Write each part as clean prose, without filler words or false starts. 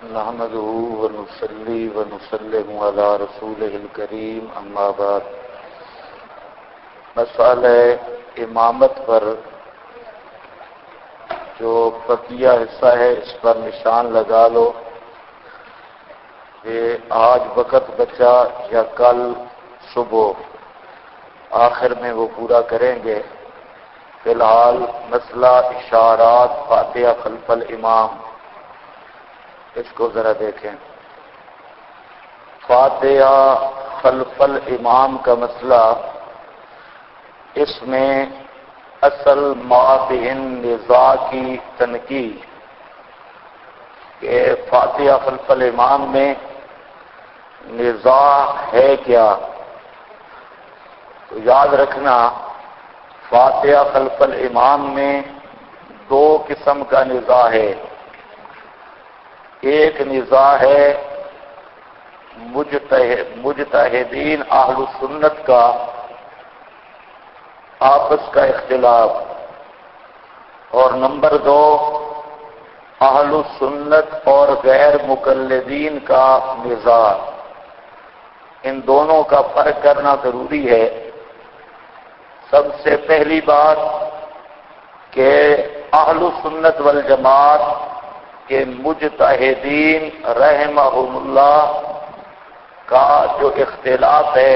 نحمده ونصلي ونسلم على رسوله الكريم اما بعد مسئلہ امامت پر جو بقیہ حصہ ہے اس پر نشان لگا لو کہ آج وقت بچا یا کل صبح آخر میں وہ پورا کریں گے۔ فی الحال مسئلہ اشارات فاتحہ خلف الامام، اس کو ذرا دیکھیں۔ فاتحہ خلف الامام کا مسئلہ، اس میں اصل مابہن نزاع کی تنقید کہ فاتحہ خلف الامام میں نزاع ہے کیا؟ تو یاد رکھنا فاتحہ خلف الامام میں دو قسم کا نزاع ہے۔ ایک نزاع ہے مجتہدین اہل سنت کا آپس کا اختلاف، اور نمبر دو اہل سنت اور غیر مقلدین کا نزاع۔ ان دونوں کا فرق کرنا ضروری ہے۔ سب سے پہلی بات کہ اہل سنت والجماعت کہ مجتہدین رحمہم اللہ کا جو اختلاف ہے،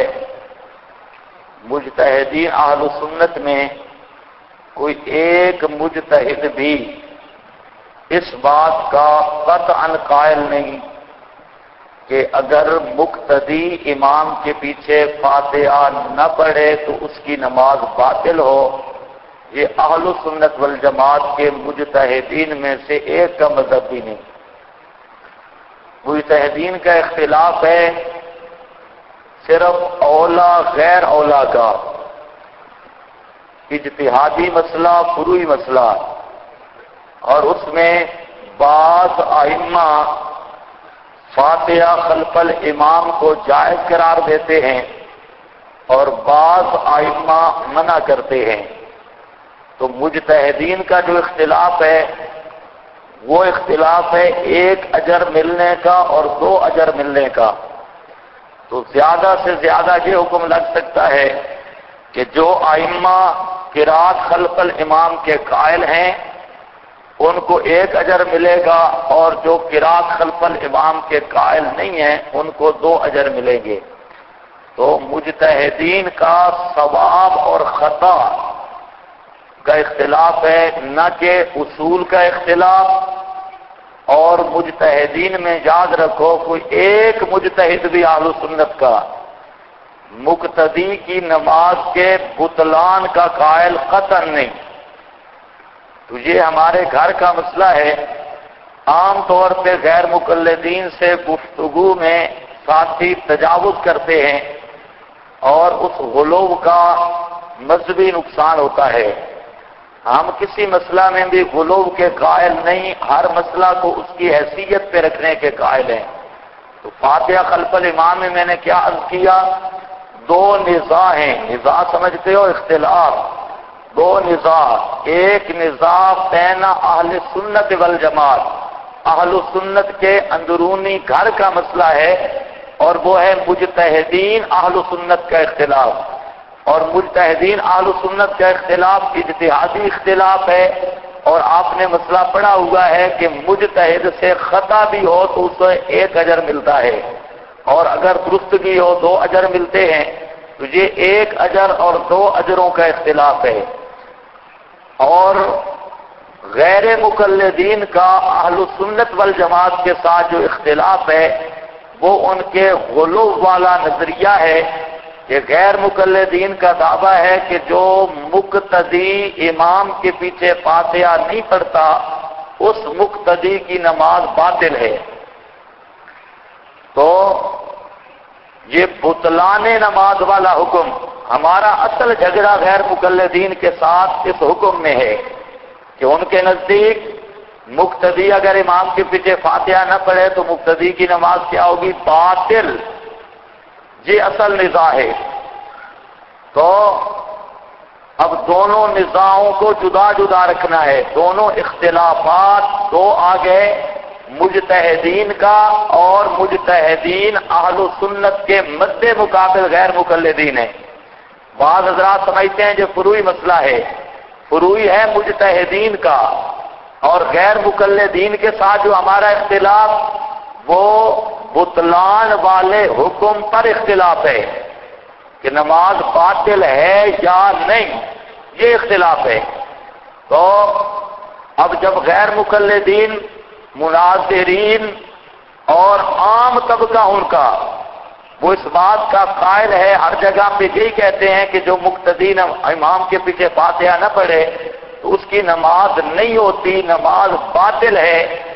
مجتہدین اہل سنت میں کوئی ایک مجتہد بھی اس بات کا قطعاً قائل نہیں کہ اگر مقتدی امام کے پیچھے فاتحہ نہ پڑھے تو اس کی نماز باطل ہو۔ یہ اہل سنت والجماعت کے مجتہدین میں سے ایک کا مذہب بھی نہیں۔ مجتہدین کا اختلاف ہے صرف اولا غیر اولا کا، اجتہادی مسئلہ، فروعی مسئلہ، اور اس میں بعض ائمہ فاتحہ خلف الامام کو جائز قرار دیتے ہیں اور بعض ائمہ منع کرتے ہیں۔ تو مجتہدین کا جو اختلاف ہے وہ اختلاف ہے ایک اجر ملنے کا اور دو اجر ملنے کا۔ تو زیادہ سے زیادہ یہ حکم لگ سکتا ہے کہ جو ائمہ قرات خلف الامام کے قائل ہیں ان کو ایک اجر ملے گا، اور جو قرات خلف الامام کے قائل نہیں ہیں ان کو دو اجر ملیں گے۔ تو مجتہدین کا ثواب اور خطا کا اختلاف ہے، نہ کہ اصول کا اختلاف۔ اور مجتہدین میں یاد رکھو کوئی ایک مجتہد بھی اہل سنت کا مقتدی کی نماز کے بطلان کا قائل قطعاً نہیں۔ تو یہ ہمارے گھر کا مسئلہ ہے۔ عام طور پہ غیر مقلدین سے گفتگو میں ساتھی تجاوز کرتے ہیں اور اس غلو کا مذہبی نقصان ہوتا ہے۔ ہم کسی مسئلہ میں بھی غلو کے قائل نہیں، ہر مسئلہ کو اس کی حیثیت پہ رکھنے کے قائل ہیں۔ تو فاتحہ خلف الامام میں میں نے کیا عرض کیا؟ دو نزاع ہیں۔ نزاع سمجھتے ہو؟ اختلاف۔ دو نزاع، ایک نزاع بین اہل سنت والجماعت، اہل سنت کے اندرونی گھر کا مسئلہ ہے، اور وہ ہے مجتہدین اہل سنت کا اختلاف۔ اور مجتہدین اہل سنت کا اختلاف اجتہادی اختلاف ہے، اور آپ نے مسئلہ پڑھا ہوا ہے کہ مجتہد سے خطا بھی ہو تو اسے ایک اجر ملتا ہے، اور اگر درست بھی ہو دو اجر ملتے ہیں۔ تو یہ ایک اجر اور دو اجروں کا اختلاف ہے۔ اور غیر مقلدین کا اہل سنت والجماعت کے ساتھ جو اختلاف ہے وہ ان کے غلو والا نظریہ ہے کہ غیر مقلدین کا دعویٰ ہے کہ جو مقتدی امام کے پیچھے فاتحہ نہیں پڑھتا اس مقتدی کی نماز باطل ہے۔ تو یہ بطلان نماز والا حکم، ہمارا اصل جھگڑا غیر مقلدین کے ساتھ اس حکم میں ہے کہ ان کے نزدیک مقتدی اگر امام کے پیچھے فاتحہ نہ پڑھے تو مقتدی کی نماز کیا ہوگی؟ باطل۔ یہ اصل نزاع ہے۔ تو اب دونوں نزاعوں کو جدا جدا رکھنا ہے۔ دونوں اختلافات دو آ گئے، مجتہدین کا اور مجتہدین اہل سنت کے مد مقابل غیر مقلدین ہیں۔ بعض حضرات سمجھتے ہیں جو فروعی مسئلہ ہے، فروعی ہے مجتہدین کا، اور غیر مقلدین کے ساتھ جو ہمارا اختلاف وہ بطلان والے حکم پر اختلاف ہے کہ نماز باطل ہے یا نہیں، یہ اختلاف ہے۔ تو اب جب غیر مقلدین، مناظرین اور عام طبقہ ان کا وہ اس بات کا قائل ہے، ہر جگہ پہ یہی کہتے ہیں کہ جو مقتدی امام کے پیچھے فاتحہ نہ پڑھے تو اس کی نماز نہیں ہوتی، نماز باطل ہے۔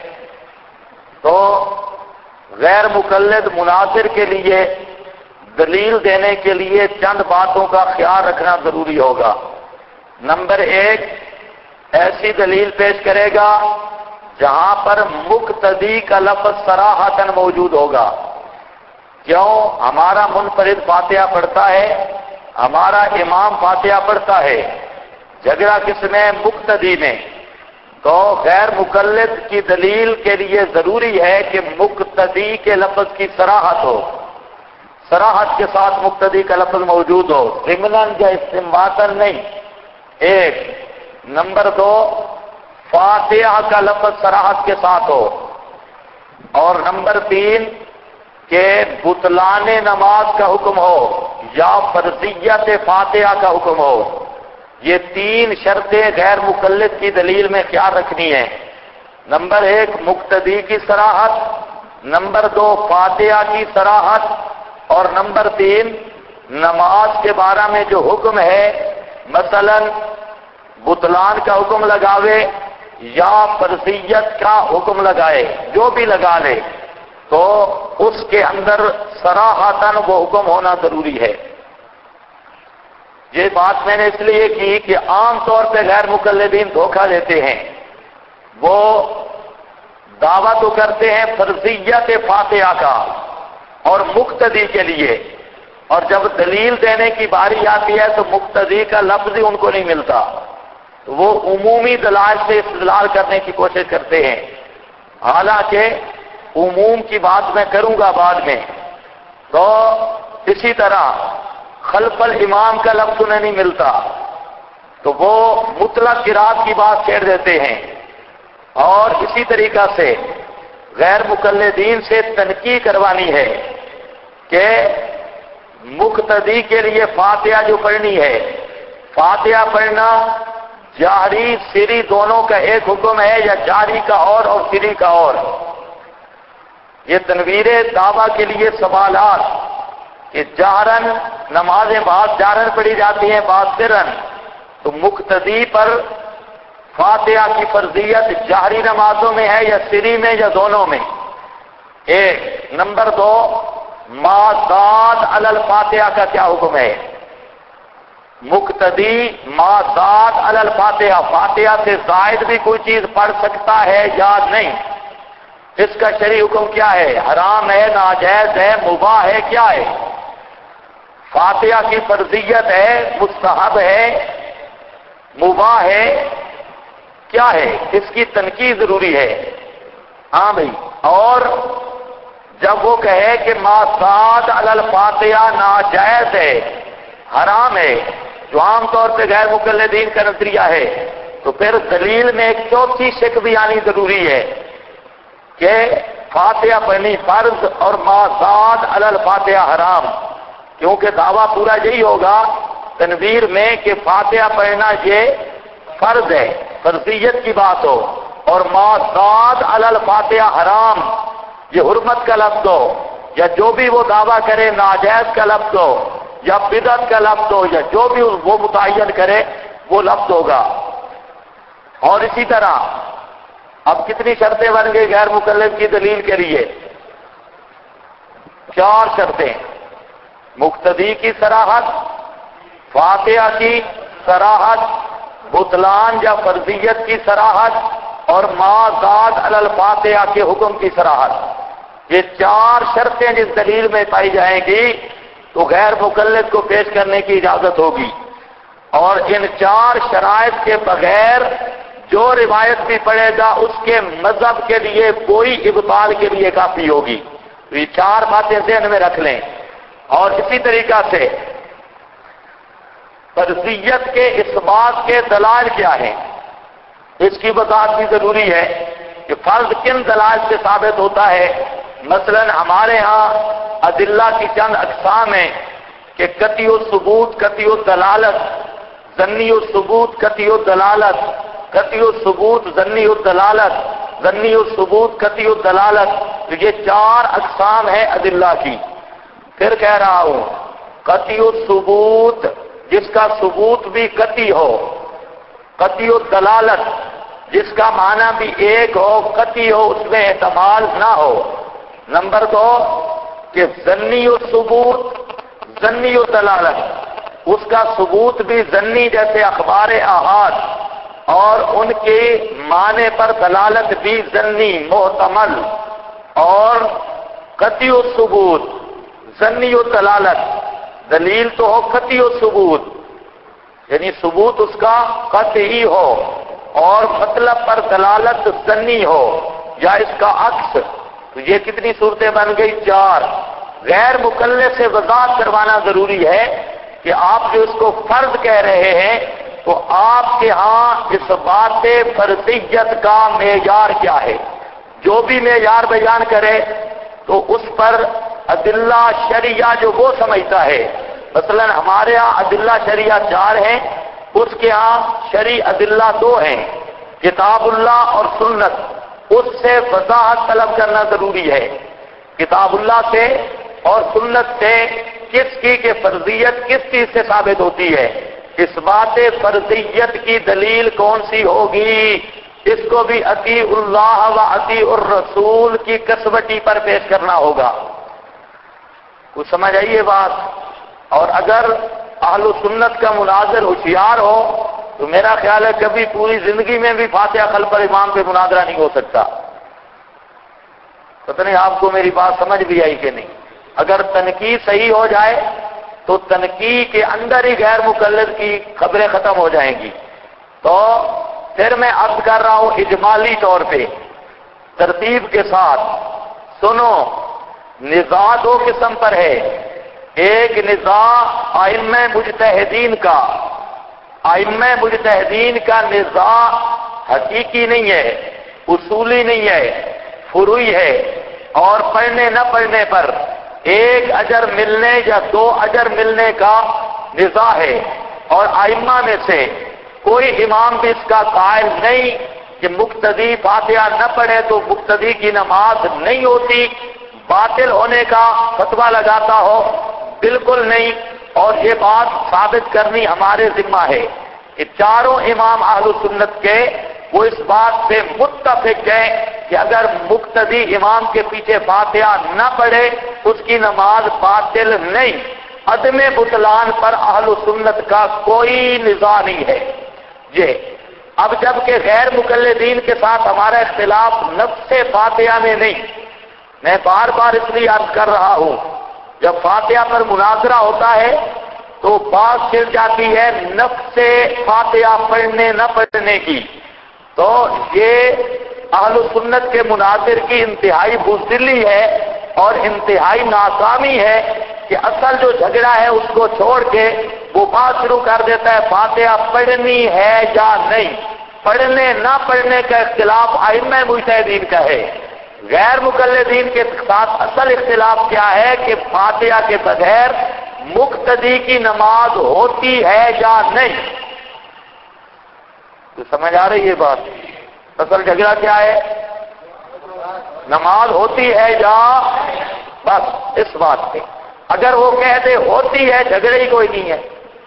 تو غیر مقلد مناظر کے لیے دلیل دینے کے لیے چند باتوں کا خیال رکھنا ضروری ہوگا۔ نمبر ایک، ایسی دلیل پیش کرے گا جہاں پر مقتدی کا لفظ صراحتاً موجود ہوگا۔ کیوں؟ ہمارا منفرد فاتحہ پڑھتا ہے، ہمارا امام فاتحہ پڑھتا ہے، جھگڑا کس میں؟ مقتدی میں۔ تو غیر مقلد کی دلیل کے لیے ضروری ہے کہ مقتدی کے لفظ کی صراحت ہو، صراحت کے ساتھ مقتدی کا لفظ موجود ہو، ضمناً یا استنباطاً نہیں۔ ایک۔ نمبر دو، فاتحہ کا لفظ صراحت کے ساتھ ہو، اور نمبر تین کہ بطلان نماز کا حکم ہو یا فرضیت فاتحہ کا حکم ہو۔ یہ تین شرطیں غیر مقلد کی دلیل میں خیال رکھنی ہے۔ نمبر ایک، مقتدی کی صراحت، نمبر دو، فاتحہ کی صراحت، اور نمبر تین، نماز کے بارے میں جو حکم ہے، مثلا بطلان کا حکم لگاوے یا فرضیت کا حکم لگائے، جو بھی لگا لے تو اس کے اندر صراحتاً وہ حکم ہونا ضروری ہے۔ یہ بات میں نے اس لیے کی کہ عام طور پہ غیر مقلدین دھوکہ دیتے ہیں، وہ دعویٰ تو کرتے ہیں فرضیت فاتحہ کا اور مقتدی کے لیے، اور جب دلیل دینے کی باری آتی ہے تو مقتدی کا لفظ ہی ان کو نہیں ملتا، تو وہ عمومی دلائل سے استدلال کرنے کی کوشش کرتے ہیں، حالانکہ عموم کی بات میں کروں گا بعد میں۔ تو اسی طرح خلف الامام کا لفظ انہیں نہیں ملتا تو وہ مطلق قرات کی بات چھیڑ دیتے ہیں، اور اسی طریقہ سے غیر مقلدین سے تنقیح کروانی ہے کہ مقتدی کے لیے فاتحہ جو پڑھنی ہے، فاتحہ پڑھنا جہری سری دونوں کا ایک حکم ہے یا جہری کا اور سری کا اور؟ یہ تنویر دعویٰ کے لیے سوالات کہ جہرن نمازیں بعض جہرن پڑھی جاتی ہیں بعض سرن، تو مقتدی پر فاتحہ کی فرضیت جہری نمازوں میں ہے یا سری میں یا دونوں میں؟ ایک۔ نمبر دو، ما زاد علی الفاتحہ کا کیا حکم ہے؟ مقتدی ما زاد علی الفاتحہ، فاتحہ سے زائد بھی کوئی چیز پڑھ سکتا ہے یا نہیں؟ اس کا شرعی حکم کیا ہے؟ حرام ہے، ناجائز ہے، مباح ہے، کیا ہے؟ فاتحہ کی فرضیت ہے، مستحب ہے، مباح ہے، کیا ہے؟ اس کی تنقیح ضروری ہے۔ ہاں بھائی، اور جب وہ کہے کہ ما زاد علی الفاتحہ ناجائز ہے، حرام ہے، جو عام طور پہ غیر مقلدین کا نظریہ ہے، تو پھر دلیل میں ایک چوتھی شک بھی آنی ضروری ہے کہ فاتحہ پڑھنی فرض اور ما زاد علی الفاتحہ حرام، کیونکہ دعویٰ پورا یہی ہوگا تنویر میں کہ فاتحہ پڑھنا یہ فرض ہے، فرضیت کی بات ہو، اور ما زاد علی الفاتحہ حرام، یہ حرمت کا لفظ ہو، یا جو بھی وہ دعویٰ کرے ناجائز کا لفظ ہو یا بدعت کا لفظ ہو، یا جو بھی وہ متعین کرے وہ لفظ ہوگا۔ اور اسی طرح اب کتنی شرطیں بن گئی غیر مقلد کی دلیل کے لیے؟ 4 شرطیں۔ مقتدی کی صراحت، فاتحہ کی صراحت، بطلان یا فرضیت کی صراحت، اور ما زاد علی الفاتحہ کے حکم کی صراحت۔ یہ 4 شرطیں جس دلیل میں پائی جائیں گی تو غیر مقلد کو پیش کرنے کی اجازت ہوگی، اور ان 4 شرائط کے بغیر جو روایت بھی پڑھے گا اس کے مذہب کے لیے کوئی ابطال کے لیے کافی ہوگی. تو یہ چار باتیں ذہن میں رکھ لیں. اور اسی طریقہ سے فرضیت کے اس بات کے دلائل کیا ہیں اس کی وضاحت بھی ضروری ہے کہ فرض کن دلائل سے ثابت ہوتا ہے. مثلا ہمارے ہاں ادلہ کی چند اقسام ہیں کہ قطعی الثبوت، قطعی الدلالت، ظنی الثبوت، قطعی الدلالت، قطعی الثبوت، ظنی الدلالت، ظنی الثبوت، قطعی الدلالت. تو یہ چار اقسام ہیں ادلہ کی. پھر کہہ رہا ہوں قطعی الثبوت جس کا ثبوت بھی قطعی ہو، قطعی الدلالت جس کا معنی بھی ایک ہو، قطعی ہو، اس میں احتمال نہ ہو. نمبر دو کہ ظنی الثبوت، ظنی الدلالت اس کا ثبوت بھی ظنی جیسے اخبار احاد اور ان کے معنی پر دلالت بھی ظنی محتمل. اور قطعی الثبوت، ظنی الدلالت دلیل تو ہو قطعی الثبوت یعنی ثبوت اس کا قطعی ہو اور مطلب پر دلالت ظنی ہو یا اس کا عکس. تو یہ کتنی صورتیں بن گئی؟ چار. غیر مکلف سے وضاحت کروانا ضروری ہے کہ آپ جو اس کو فرض کہہ رہے ہیں تو آپ کے ہاں اس بات فرضیت کا معیار کیا ہے. جو بھی معیار بیان کرے تو اس پر ادلہ شرعیہ جو وہ سمجھتا ہے. مثلا ہمارے ہاں ادلہ شرعیہ چار ہیں، اس کے ہاں شرعی ادلہ دو ہیں، کتاب اللہ اور سنت. اس سے وضاحت طلب کرنا ضروری ہے کتاب اللہ سے اور سنت سے کس کی کہ فرضیت کس چیز سے ثابت ہوتی ہے. اس بات فرضیت کی دلیل کون سی ہوگی؟ اس کو بھی اطیع اللہ و اطیع الرسول کی کسوٹی پر پیش کرنا ہوگا. کچھ سمجھ آئیے بات. اور اگر اہل سنت کا مناظر ہوشیار ہو تو میرا خیال ہے کبھی پوری زندگی میں بھی فاتحہ خلف امام پہ مناظرہ نہیں ہو سکتا. پتہ نہیں آپ کو میری بات سمجھ بھی آئی کہ نہیں. اگر تنقید صحیح ہو جائے تو تنقید کے اندر ہی غیر مقلد کی خبریں ختم ہو جائیں گی. تو پھر میں عرض کر رہا ہوں اجمالی طور پہ ترتیب کے ساتھ سنو. نزاع دو قسم پر ہے. ایک نزاع ائمہ مجتہدین کا. ائمہ مجتہدین کا نزاع حقیقی نہیں ہے، اصولی نہیں ہے، فروعی ہے اور پڑھنے نہ پڑھنے پر ایک اجر ملنے یا دو اجر ملنے کا نزاع ہے. اور ائمہ میں سے کوئی امام بھی اس کا قائل نہیں کہ مقتدی فاتحہ نہ پڑھے تو مقتدی کی نماز نہیں ہوتی، باطل ہونے کا فتویٰ لگاتا ہو. بالکل نہیں. اور یہ بات ثابت کرنی ہمارے ذمہ ہے کہ چاروں امام اہل سنت کے وہ اس بات سے متفق ہیں کہ اگر مقتدی امام کے پیچھے فاتحہ نہ پڑھے اس کی نماز باطل نہیں. عدم بطلان پر اہل سنت کا کوئی نزاع نہیں ہے. یہ اب جبکہ غیر مقلدین کے ساتھ ہمارا اختلاف نفس فاتحہ میں نہیں. میں بار بار اس لیے عرض کر رہا ہوں جب فاتحہ پر مناظرہ ہوتا ہے تو بات چل جاتی ہے نفس فاتحہ پڑھنے نہ پڑھنے کی. تو یہ اہل سنت کے مناظر کی انتہائی بزدلی ہے اور انتہائی ناکامی ہے کہ اصل جو جھگڑا ہے اس کو چھوڑ کے وہ بات شروع کر دیتا ہے فاتحہ پڑھنی ہے یا نہیں. پڑھنے نہ پڑھنے کا اختلاف ائمہ مجتہدین کا ہے. غیر مقلدین کے ساتھ اصل اختلاف کیا ہے کہ فاتحہ کے بغیر مقتدی کی نماز ہوتی ہے یا نہیں. تو سمجھ آ رہی ہے بات؟ اصل جھگڑا کیا ہے؟ نماز ہوتی ہے یا بس اس بات پہ. اگر وہ کہہ دے ہوتی ہے جھگڑے ہی کوئی نہیں ہے،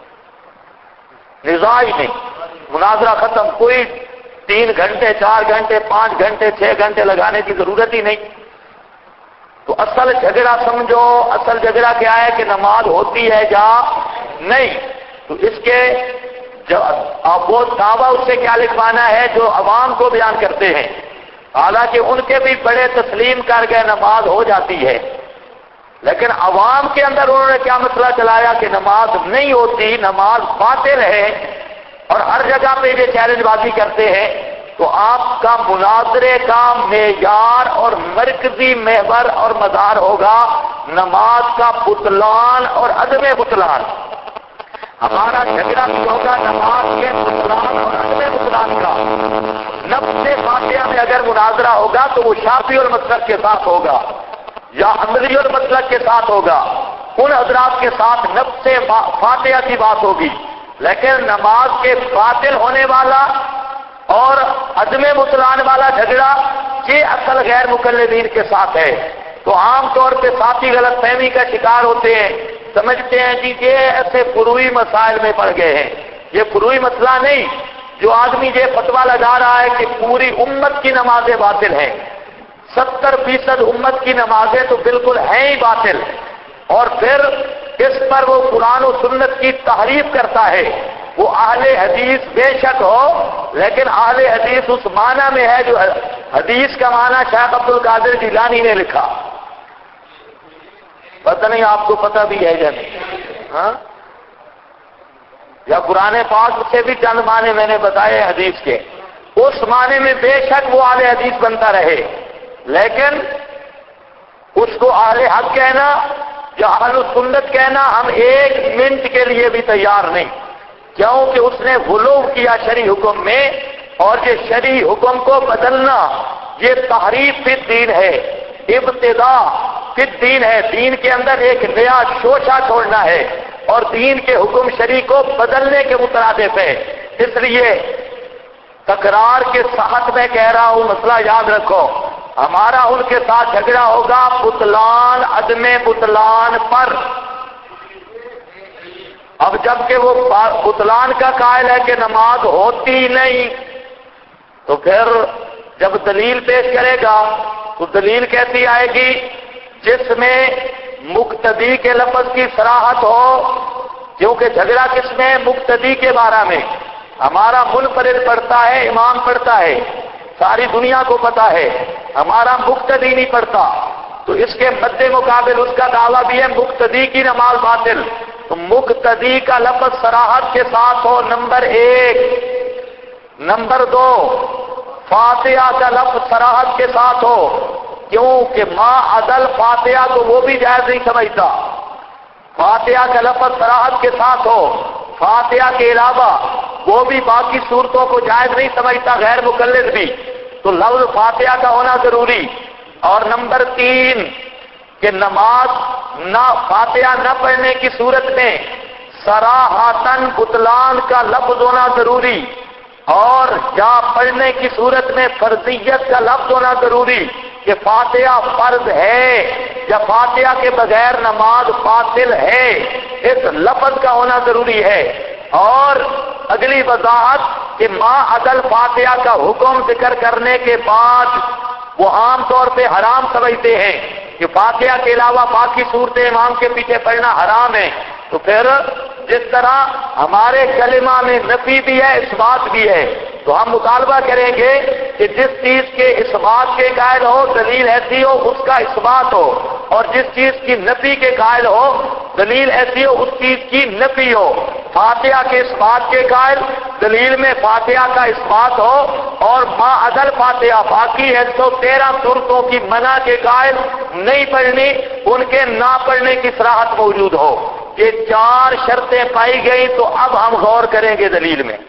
نزاع ہی نہیں، مناظرہ ختم. کوئی 3 گھنٹے 4 گھنٹے 5 گھنٹے 6 گھنٹے لگانے کی ضرورت ہی نہیں. تو اصل جھگڑا سمجھو. اصل جھگڑا کیا ہے کہ نماز ہوتی ہے یا نہیں. تو اس کے اب وہ دعویٰ اس سے کیا لکھوانا ہے جو عوام کو بیان کرتے ہیں، حالانکہ ان کے بھی بڑے تسلیم کر گئے نماز ہو جاتی ہے. لیکن عوام کے اندر انہوں نے کیا مسئلہ چلایا کہ نماز نہیں ہوتی، نماز باطل ہے. اور ہر جگہ پہ یہ چیلنج بازی کرتے ہیں تو آپ کا مناظرے کا معیار اور مرکزی محور اور مدار ہوگا نماز کا بطلان اور عدم بطلان. ہمارا جھگڑا بھی ہوگا نماز کے بطلان اور عدم بطلان کا. نفس فاتحہ میں اگر مناظرہ ہوگا تو وہ شافعی المسلک کے ساتھ ہوگا یا حنبلی المسلک کے ساتھ ہوگا. ان حضرات کے ساتھ نفس فاتحہ کی بات ہوگی. لیکن نماز کے باطل ہونے والا اور عدم بطلان والا جھگڑا یہ اصل غیر مقلدین کے ساتھ ہے. تو عام طور پہ ساتھی غلط فہمی کا شکار ہوتے ہیں، سمجھتے ہیں جی یہ ایسے فروعی مسائل میں پڑ گئے ہیں. یہ فروعی مسئلہ نہیں. جو آدمی یہ فتویٰ لگا رہا ہے کہ پوری امت کی نمازیں باطل ہیں، 70% امت کی نمازیں تو بالکل ہیں ہی باطل، اور پھر اس پر وہ قرآن و سنت کی تحریف کرتا ہے. وہ اہل حدیث بے شک ہو، لیکن اہل حدیث اس معنی میں ہے جو حدیث کا معنی شیخ عبد القادر جیلانی نے لکھا. پتہ نہیں آپ کو پتہ بھی ہے یا نہیں؟ ہاں، یا قرآن پاک سے بھی چند معنی میں نے بتائے حدیث کے. اس معنی میں بے شک وہ اہل حدیث بنتا رہے، لیکن اس کو اہل حق کہنا یا اہل سنت کہنا ہم ایک منٹ کے لیے بھی تیار نہیں، کیونکہ اس نے غلو کیا شرعی حکم میں، اور یہ شرعی حکم کو بدلنا یہ تحریف فی الدین ہے، ابتدا فی الدین ہے. دین کے اندر ایک نیا شوشہ چھوڑنا ہے اور دین کے حکم شرعی کو بدلنے کے مترادف ہے. اس لیے تکرار کے ساتھ میں کہہ رہا ہوں، مسئلہ یاد رکھو، ہمارا ان کے ساتھ جھگڑا ہوگا بطلان عدم بطلان پر. اب جبکہ وہ بطلان کا قائل ہے کہ نماز ہوتی نہیں، تو پھر جب دلیل پیش کرے گا تو دلیل کیسی آئے گی؟ جس میں مقتدی کے لفظ کی صراحت ہو، کیونکہ جھگڑا کس میں؟ مقتدی کے بارے میں. ہمارا منفرد پڑھتا ہے، امام پڑھتا ہے، ساری دنیا کو پتا ہے، ہمارا مقتدی نہیں پڑھتا. تو اس کے مد مقابل اس کا دعویٰ بھی ہے مقتدی کی نماز باطل. تو مقتدی کا لفظ صراحت کے ساتھ ہو، نمبر 1. نمبر 2، فاتحہ کا لفظ صراحت کے ساتھ ہو، کیونکہ ما عدل فاتحہ تو وہ بھی جائز نہیں سمجھتا. فاتحہ کا لفظ صراحت کے ساتھ ہو، فاتحہ کے علاوہ وہ بھی باقی صورتوں کو جائز نہیں سمجھتا، غیر مقلد بھی. تو لفظ فاتحہ کا ہونا ضروری. اور نمبر 3 کہ نماز نہ فاتحہ نہ پڑھنے کی صورت میں صراحتاً بطلان کا لفظ ہونا ضروری، اور یا پڑھنے کی صورت میں فرضیت کا لفظ ہونا ضروری کہ فاتحہ فرض ہے یا فاتحہ کے بغیر نماز باطل ہے. اس لفظ کا ہونا ضروری ہے. اور اگلی وضاحت کہ ما عدل فاتحہ کا حکم ذکر کرنے کے بعد وہ عام طور پہ حرام سمجھتے ہیں کہ فاتحہ کے علاوہ باقی صورتیں امام کے پیچھے پڑھنا حرام ہے. تو پھر جس طرح ہمارے کلمہ میں نفی بھی ہے، اثبات بھی ہے، تو ہم مطالبہ کریں گے کہ جس چیز کے اثبات کے قائل ہو دلیل ایسی ہو اس کا اثبات ہو، اور جس چیز کی نفی کے قائل ہو دلیل ایسی ہو اس چیز کی نفی ہو. فاتحہ کے اثبات کے قائل دلیل میں فاتحہ کا اثبات ہو، اور ما عدل فاتحہ باقی 113 صورتوں کی منع کے قائل نہیں پڑھنی، ان کے نہ پڑھنے کی صراحت موجود ہو. یہ 4 شرطیں پائی گئی تو اب ہم غور کریں گے دلیل میں.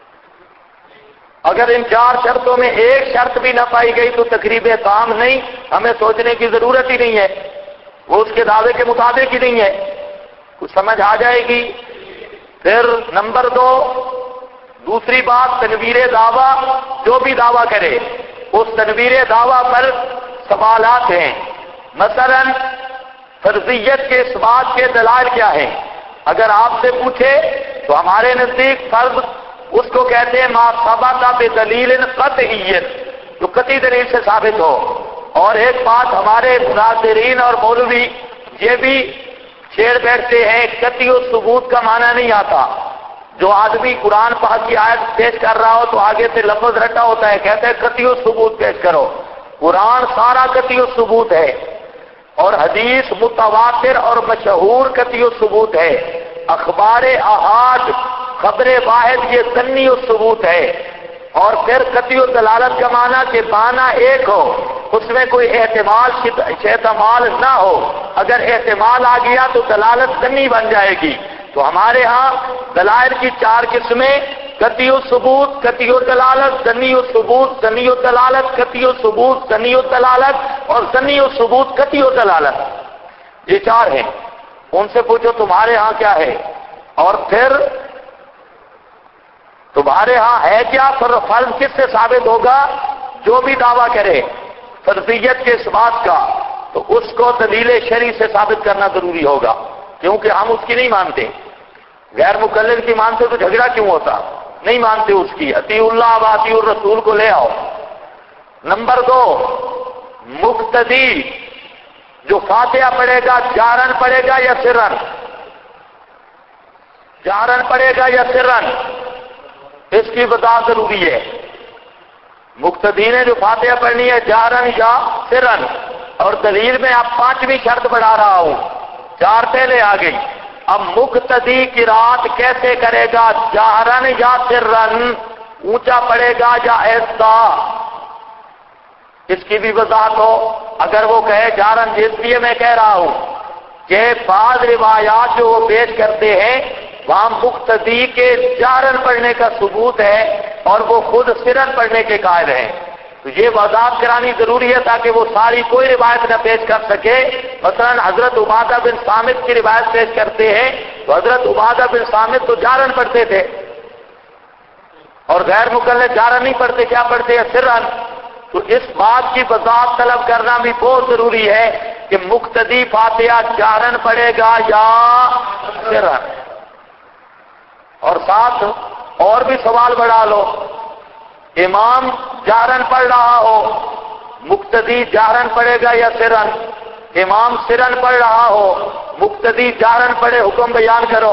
اگر ان 4 شرطوں میں ایک شرط بھی نہ پائی گئی تو تقریب تام نہیں، ہمیں سوچنے کی ضرورت ہی نہیں ہے، وہ اس کے دعوے کے مطابق ہی نہیں ہے. کچھ سمجھ آ جائے گی. پھر نمبر 2، دوسری بات، تنویر دعویٰ. جو بھی دعویٰ کرے اس تنویر دعویٰ پر سوالات ہیں. مثلا فرضیت کے اثبات کے دلائل کیا ہیں؟ اگر آپ سے پوچھے تو ہمارے نزدیک فرض اس کو کہتے ہیں ما ثبت بدلیل قطعیت، جو قطعی دلیل سے ثابت ہو. اور ایک بات ہمارے مناظرین اور مولوی یہ بھی چھیڑ بیٹھتے ہیں، قطعی ثبوت کا معنی نہیں آتا. جو آدمی قرآن پاک کی آیت پیش کر رہا ہو تو آگے سے لفظ رٹا ہوتا ہے، کہتے ہیں قطعی ثبوت پیش کرو. قرآن سارا قطعی ثبوت ہے، اور حدیث متواتر اور مشہور قطعی ثبوت ہے. اخبار احاد، خبر واحد یہ ظنی ثبوت ہے. اور پھر قطعی دلالت کا معنی کہ معنی ایک ہو، اس میں کوئی احتمال شہتمال نہ ہو، اگر احتمال آ گیا تو دلالت ظنی بن جائے گی۔ تو ہمارے ہاں دلائل کی 4 قسمیں: قطعی ثبوت، قطعی دلالت، ظنی ثبوت، ظنی دلالت، قطعی ثبوت، ظنی دلالت اور ظنی ثبوت قطعی دلالت، یہ 4 ہیں۔ ان سے پوچھو تمہارے ہاں کیا ہے، اور پھر تمہارے ہاں ہے کیا، فرض کس سے ثابت ہوگا؟ جو بھی دعویٰ کرے فرضیت کے اس بات کا تو اس کو دلیل شرعی سے ثابت کرنا ضروری ہوگا، کیونکہ ہم اس کی نہیں مانتے۔ غیر مقلد کی مانتے تو جھگڑا کیوں ہوتا؟ نہیں مانتے اس کی۔ اطیع اللہ و اطیع الرسول کو لے آؤ۔ نمبر 2، مقتدی جو فاتحہ پڑھے گا جارن پڑھے گا یا سرن؟ جارن پڑھے گا یا سرن، اس کی وضاحت ضروری ہے۔ مقتدی نے جو فاتحہ پڑھنی ہے جارن یا سرن، اور دلیل میں اب 5ویں شرط بڑھا رہا ہوں، 4 پہلے آ گئی۔ اب مقتدی قرات کیسے کرے گا، جارن یا سرن، اونچا پڑھے گا یا ایسا، اس کی بھی وضاحت ہو۔ اگر وہ کہے جارن، اس لیے میں کہہ رہا ہوں کہ بعض روایات جو وہ پیش کرتے ہیں وہاں مقتدی کے جارن پڑھنے کا ثبوت ہے اور وہ خود سرن پڑھنے کے قائل ہیں، تو یہ وضاحت کرانی ضروری ہے تاکہ وہ ساری کوئی روایت نہ پیش کر سکے۔ مثلا حضرت عبادہ بن صامت کی روایت پیش کرتے ہیں تو حضرت عبادہ بن صامت تو جارن پڑھتے تھے، اور غیر مقلد جارن نہیں پڑھتے، کیا پڑھتے ہیں؟ سرن۔ تو اس بات کی وضاحت طلب کرنا بھی بہت ضروری ہے کہ مقتدی فاتحہ جارن پڑھے گا یا سرن۔ اور ساتھ اور بھی سوال بڑھا لو، امام جارن پڑھ رہا ہو، مقتدی جارن پڑھے گا یا سرن؟ امام سرن پڑھ رہا ہو، مقتدی جارن پڑھے، حکم بیان کرو۔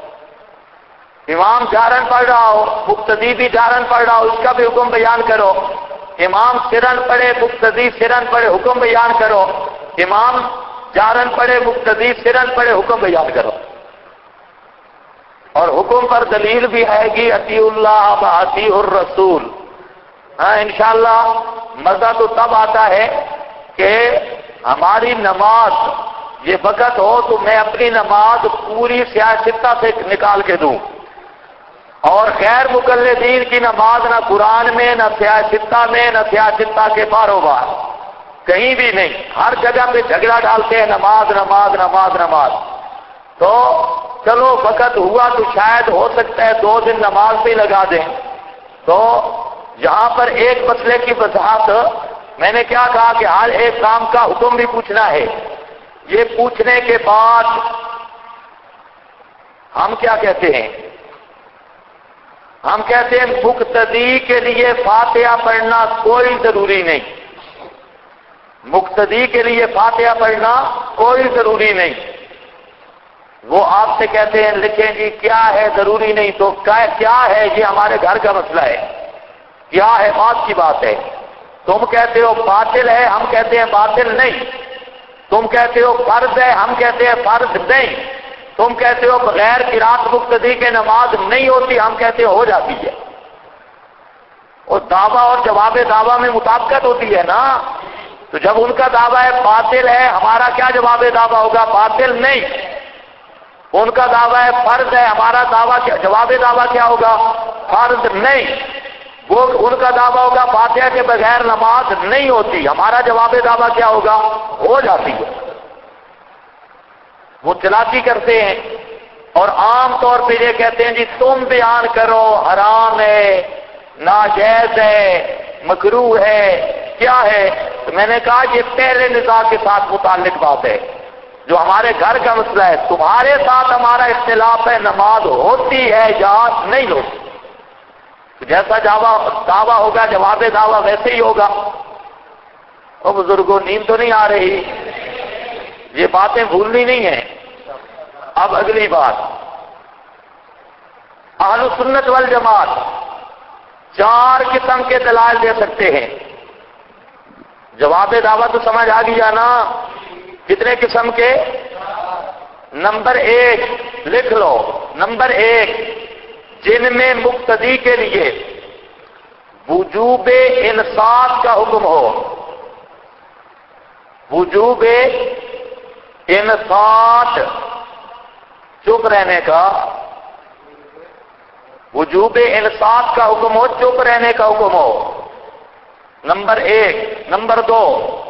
امام جارن پڑھ رہا ہو، مقتدی بھی جارن پڑھ رہا ہو، اس کا بھی حکم بیان کرو۔ امام سرن پڑھے، مقتدی سرن پڑھے، حکم بیان کرو۔ امام جارن پڑھے، مقتدی سرن پڑھے، حکم بیان کرو۔ اور حکم پر دلیل بھی آئے گی، اطیع اللہ و اطیع الرسول۔ ہاں انشاءاللہ مزہ تو تب آتا ہے کہ ہماری نماز یہ وقت ہو تو میں اپنی نماز پوری سیاستہ سے نکال کے دوں، اور غیر مقلدین کی نماز نہ قرآن میں، نہ سیاستہ میں، نہ سیاستہ کے باروبار، کہیں بھی نہیں، ہر جگہ پہ جھگڑا ڈالتے ہیں، نماز نماز نماز نماز۔ تو چلو وقت ہوا تو شاید ہو سکتا ہے 2 دن نماز بھی لگا دیں۔ تو یہاں پر ایک مسئلے کی وضاحت، میں نے کیا کہا کہ ہر ایک کام کا حکم بھی پوچھنا ہے۔ یہ پوچھنے کے بعد ہم کیا کہتے ہیں؟ ہم کہتے ہیں مقتدی کے لیے فاتحہ پڑھنا کوئی ضروری نہیں، مقتدی کے لیے فاتحہ پڑھنا کوئی ضروری نہیں۔ وہ آپ سے کہتے ہیں لکھیں جی کیا ہے ضروری نہیں، تو کیا ہے؟ یہ ہمارے گھر کا مسئلہ ہے، کیا ہے بات کی بات ہے۔ تم کہتے ہو باطل ہے، ہم کہتے ہیں باطل نہیں۔ تم کہتے ہو فرض ہے، ہم کہتے ہیں فرض نہیں۔ تم کہتے ہو بغیر قرات مقتدی کے نماز نہیں ہوتی، ہم کہتے ہو جاتی ہے۔ اور دعویٰ اور جواب دعویٰ میں مطابقت ہوتی ہے نا، تو جب ان کا دعویٰ ہے باطل ہے، ہمارا کیا جواب دعویٰ ہوگا؟ باطل نہیں۔ ان کا دعویٰ ہے فرض ہے، ہمارا دعویٰ جواب دعویٰ کیا ہوگا؟ فرض نہیں۔ وہ ان کا دعویٰ ہوگا فاتحہ کے بغیر نماز نہیں ہوتی، ہمارا جواب دعویٰ کیا ہوگا؟ ہو جاتی ہے۔ وہ چلاکی کرتے ہیں اور عام طور پہ یہ کہتے ہیں جی تم بیان کرو، حرام ہے، ناجائز ہے، مکروہ ہے، کیا ہے؟ تو میں نے کہا یہ پہلے نزاع کے ساتھ متعلق بات ہے، جو ہمارے گھر کا مسئلہ ہے۔ تمہارے ساتھ ہمارا اختلاف ہے نماز ہوتی ہے یا نہیں ہوتی، جیسا دعویٰ ہوگا جواب دعویٰ ویسے ہی ہوگا۔ اور بزرگوں نیند تو نہیں آ رہی، یہ باتیں بھولنی نہیں ہیں۔ اب اگلی بات، اہل سنت والجماعت 4 قسم کے دلائل دے سکتے ہیں۔ جواب دعویٰ تو سمجھ آ گیا نا؟ کتنے قسم کے؟ نمبر 1 لکھ لو، نمبر 1 جن میں مقتدی کے لیے وجوب انصات کا حکم ہو، وجوب انصات، چپ رہنے کا، وجوب انصات کا حکم ہو، چپ رہنے کا حکم ہو، نمبر ایک۔ نمبر دو،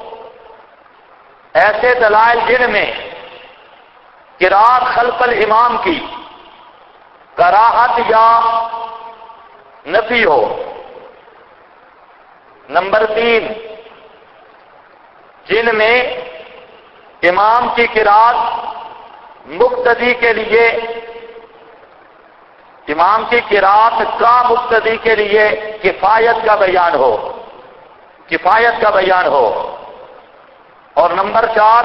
ایسے دلائل جن میں قراءت خلف الامام کی کراہت یا نفی ہو۔ نمبر تین، جن میں امام کی قراءت مقتدی کے لیے، امام کی قراءت کا مقتدی کے لیے کفایت کا بیان ہو، کفایت کا بیان ہو۔ اور نمبر چار،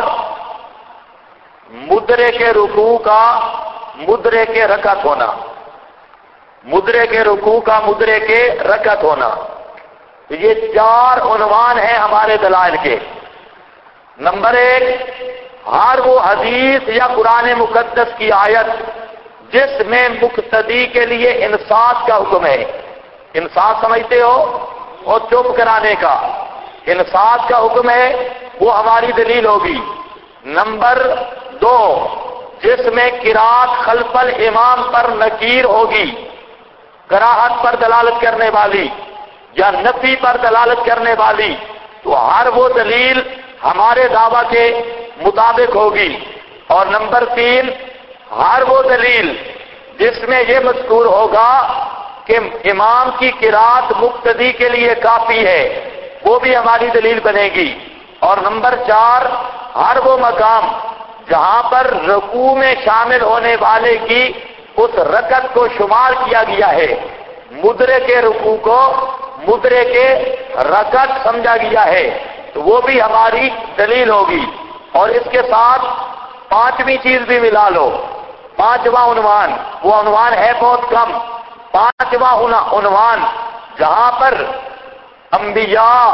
مدرے کے رکوع کا مدرے کے رکعت ہونا، مدرے کے رکوع کا مدرے کے رکعت ہونا۔ تو یہ چار عنوان ہیں ہمارے دلائل کے۔ نمبر ایک، ہر وہ حدیث یا قرآن مقدس کی آیت جس میں مقتدی کے لیے انصات کا حکم ہے، انصات سمجھتے ہو، اور چپ کرانے کا، انصات کا حکم ہے، وہ ہماری دلیل ہوگی۔ نمبر دو، جس میں قراءت خلف الامام پر نکیر ہوگی، کراہت پر دلالت کرنے والی یا نفی پر دلالت کرنے والی، تو ہر وہ دلیل ہمارے دعویٰ کے مطابق ہوگی۔ اور نمبر تین، ہر وہ دلیل جس میں یہ مذکور ہوگا کہ امام کی قراءت مقتدی کے لیے کافی ہے، وہ بھی ہماری دلیل بنے گی۔ اور نمبر چار، ہر وہ مقام جہاں پر رکوع میں شامل ہونے والے کی اس رکعت کو شمار کیا گیا ہے، مدرے کے رکوع کو مدرے کے رکعت سمجھا گیا ہے، تو وہ بھی ہماری دلیل ہوگی۔ اور اس کے ساتھ پانچویں چیز بھی ملا لو، پانچواں عنوان، وہ عنوان ہے بہت کم، پانچواں عنوان جہاں پر انبیاء،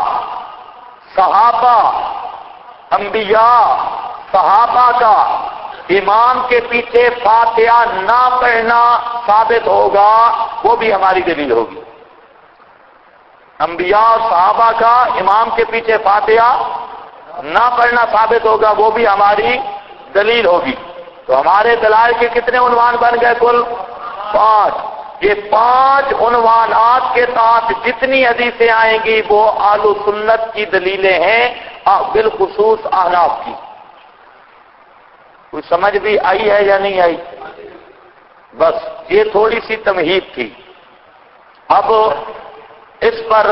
صحابہ کا امام کے پیچھے فاتحہ نہ پڑھنا ثابت ہوگا، وہ بھی ہماری دلیل ہوگی۔ انبیاء اور صحابہ کا امام کے پیچھے فاتحہ نہ پڑھنا ثابت ہوگا، وہ بھی ہماری دلیل ہوگی۔ تو ہمارے دلائل کے کتنے عنوان بن گئے؟ کل پانچ۔ یہ پانچ عنوانات کے تحت جتنی حدیثیں آئیں گی وہ اہل سنت کی دلیلیں ہیں، بالخصوص احناف کی۔ کوئی سمجھ بھی آئی ہے یا نہیں آئی؟ بس یہ تھوڑی سی تمہید تھی۔ اب اس پر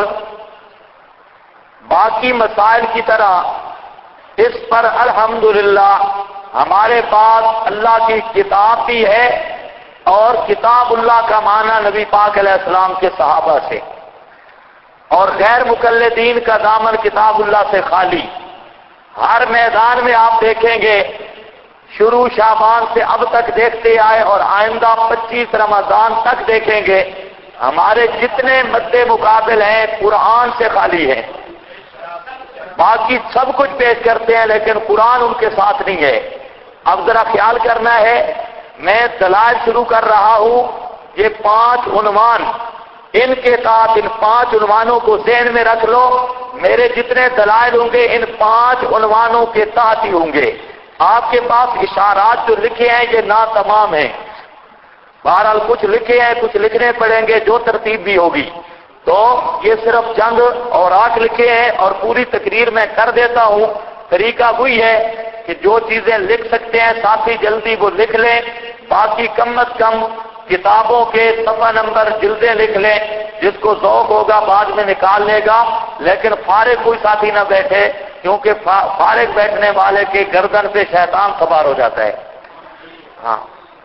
باقی مسائل کی طرح اس پر الحمدللہ ہمارے پاس اللہ کی کتاب بھی ہے، اور کتاب اللہ کا معنی نبی پاک علیہ السلام کے صحابہ سے، اور غیر مقلدین کا دامن کتاب اللہ سے خالی۔ ہر میدان میں آپ دیکھیں گے، شروع شعبان سے اب تک دیکھتے آئے اور آئندہ 25 رمضان تک دیکھیں گے، ہمارے جتنے مد مقابل ہیں قرآن سے خالی ہیں۔ باقی سب کچھ پیش کرتے ہیں لیکن قرآن ان کے ساتھ نہیں ہے۔ اب ذرا خیال کرنا ہے، میں دلائل شروع کر رہا ہوں، یہ پانچ عنوان، ان کے تحت ان پانچ عنوانوں کو ذہن میں رکھ لو، میرے جتنے دلائل ہوں گے ان پانچ عنوانوں کے تحت ہی ہوں گے۔ آپ کے پاس اشارات جو لکھے ہیں یہ ناتمام ہیں، بہرحال کچھ لکھے ہیں، کچھ لکھنے پڑیں گے، جو ترتیب بھی ہوگی۔ تو یہ صرف چند اوراق لکھے ہیں اور پوری تقریر میں کر دیتا ہوں۔ طریقہ وہی ہے کہ جو چیزیں لکھ سکتے ہیں ساتھی جلدی وہ لکھ لیں، باقی کم از کم کتابوں کے صفحہ نمبر جلدیں لکھ لیں، جس کو ذوق ہوگا بعد میں نکال لے گا، لیکن فارغ کوئی ساتھی نہ بیٹھے، کیونکہ فارغ بیٹھنے والے کے گردن پہ شیطان سوار ہو جاتا ہے۔ ہاں،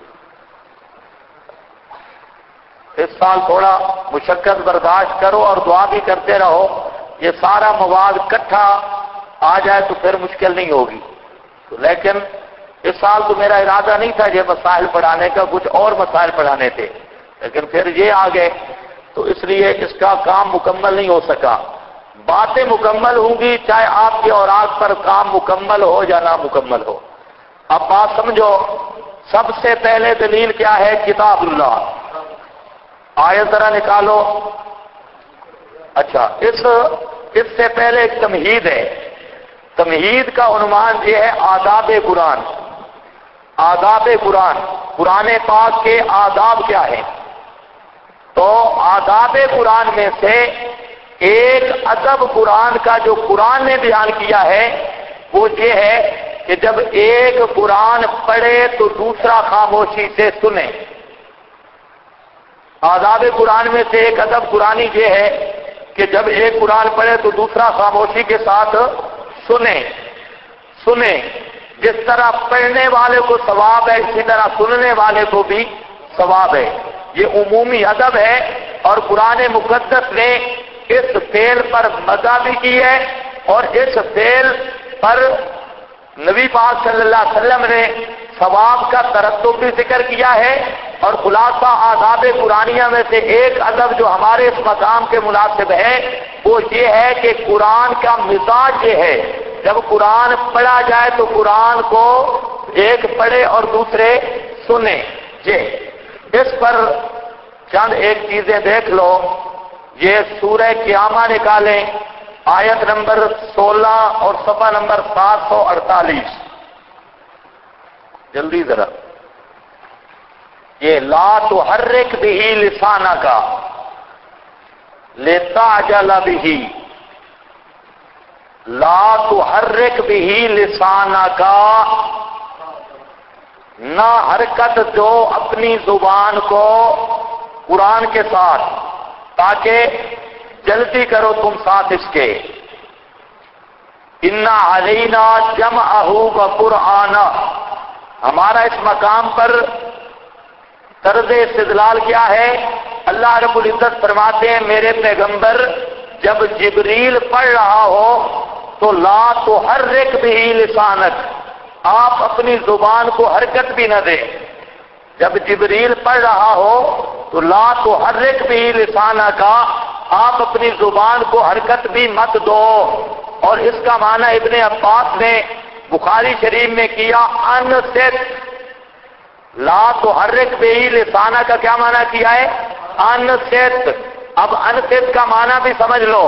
اس سال تھوڑا مشقت برداشت کرو اور دعا بھی کرتے رہو، یہ سارا مواد اکٹھا آ جائے تو پھر مشکل نہیں ہوگی۔ لیکن اس سال تو میرا ارادہ نہیں تھا یہ مسائل پڑھانے کا، کچھ اور مسائل پڑھانے تھے، لیکن پھر یہ آ گئے تو اس لیے اس کا کام مکمل نہیں ہو سکا۔ باتیں مکمل ہوں گی چاہے آپ کے اوراق پر کام مکمل ہو یا نہ مکمل ہو۔ اب بات سمجھو، سب سے پہلے دلیل کیا ہے؟ کتاب اللہ۔ آیت ذرا نکالو، اچھا، اس سے پہلے ایک تمہید ہے. تمہید کا عنوان یہ ہے آداب قرآن. آداب قرآن، قرآن پاک کے آداب کیا ہیں؟ تو آداب قرآن میں سے ایک ادب قرآن کا جو قرآن نے بیان کیا ہے وہ یہ ہے کہ جب ایک قرآن پڑھے تو دوسرا خاموشی سے سنے. آداب قرآن میں سے ایک ادب قرآنی یہ ہے کہ جب ایک قرآن پڑھے تو دوسرا خاموشی کے ساتھ سنے. جس طرح پڑھنے والے کو ثواب ہے اسی طرح سننے والے کو بھی ثواب ہے. یہ عمومی ادب ہے اور قرآن مقدس نے اس فعل پر مدح بھی کی ہے اور اس فعل پر نبی پاک صلی اللہ علیہ وسلم نے ثواب کا ترتب بھی ذکر کیا ہے. اور خلاصہ آداب قرآنیہ میں سے ایک ادب جو ہمارے اس مقام کے مناسب ہے وہ یہ ہے کہ قرآن کا مزاج یہ ہے جب قرآن پڑھا جائے تو قرآن کو ایک پڑھے اور دوسرے سنے. اس پر چند ایک چیزیں دیکھ لو. یہ سورہ قیامہ نکالیں، آیت نمبر 16 اور صفحہ نمبر 748. جلدی ذرا. یہ لا تحرک بہ لسانک لتعجل بہ. لا تحرک بہ لسانک، نہ حرکت دو اپنی زبان کو قرآن کے ساتھ تاکہ جلدی کرو تم ساتھ اس کے. انا علینا جمعہ وقرآنہ. ہمارا اس مقام پر طرز استدلال کیا ہے؟ اللہ رب العزت فرماتے ہیں میرے پیغمبر جب جبریل پڑھ رہا ہو تو لا تحرک بہ لسانک، آپ اپنی زبان کو حرکت بھی نہ دیں. جب جبریل پڑھ رہا ہو تو لا تحرک بہ لسانک، آپ اپنی زبان کو حرکت بھی مت دو. اور اس کا معنی ابن عباس نے بخاری شریف میں کیا انصت. لا تحرک بہ لسانک کا کیا معنی کیا ہے؟ انصت. اب انصت کا معنی بھی سمجھ لو.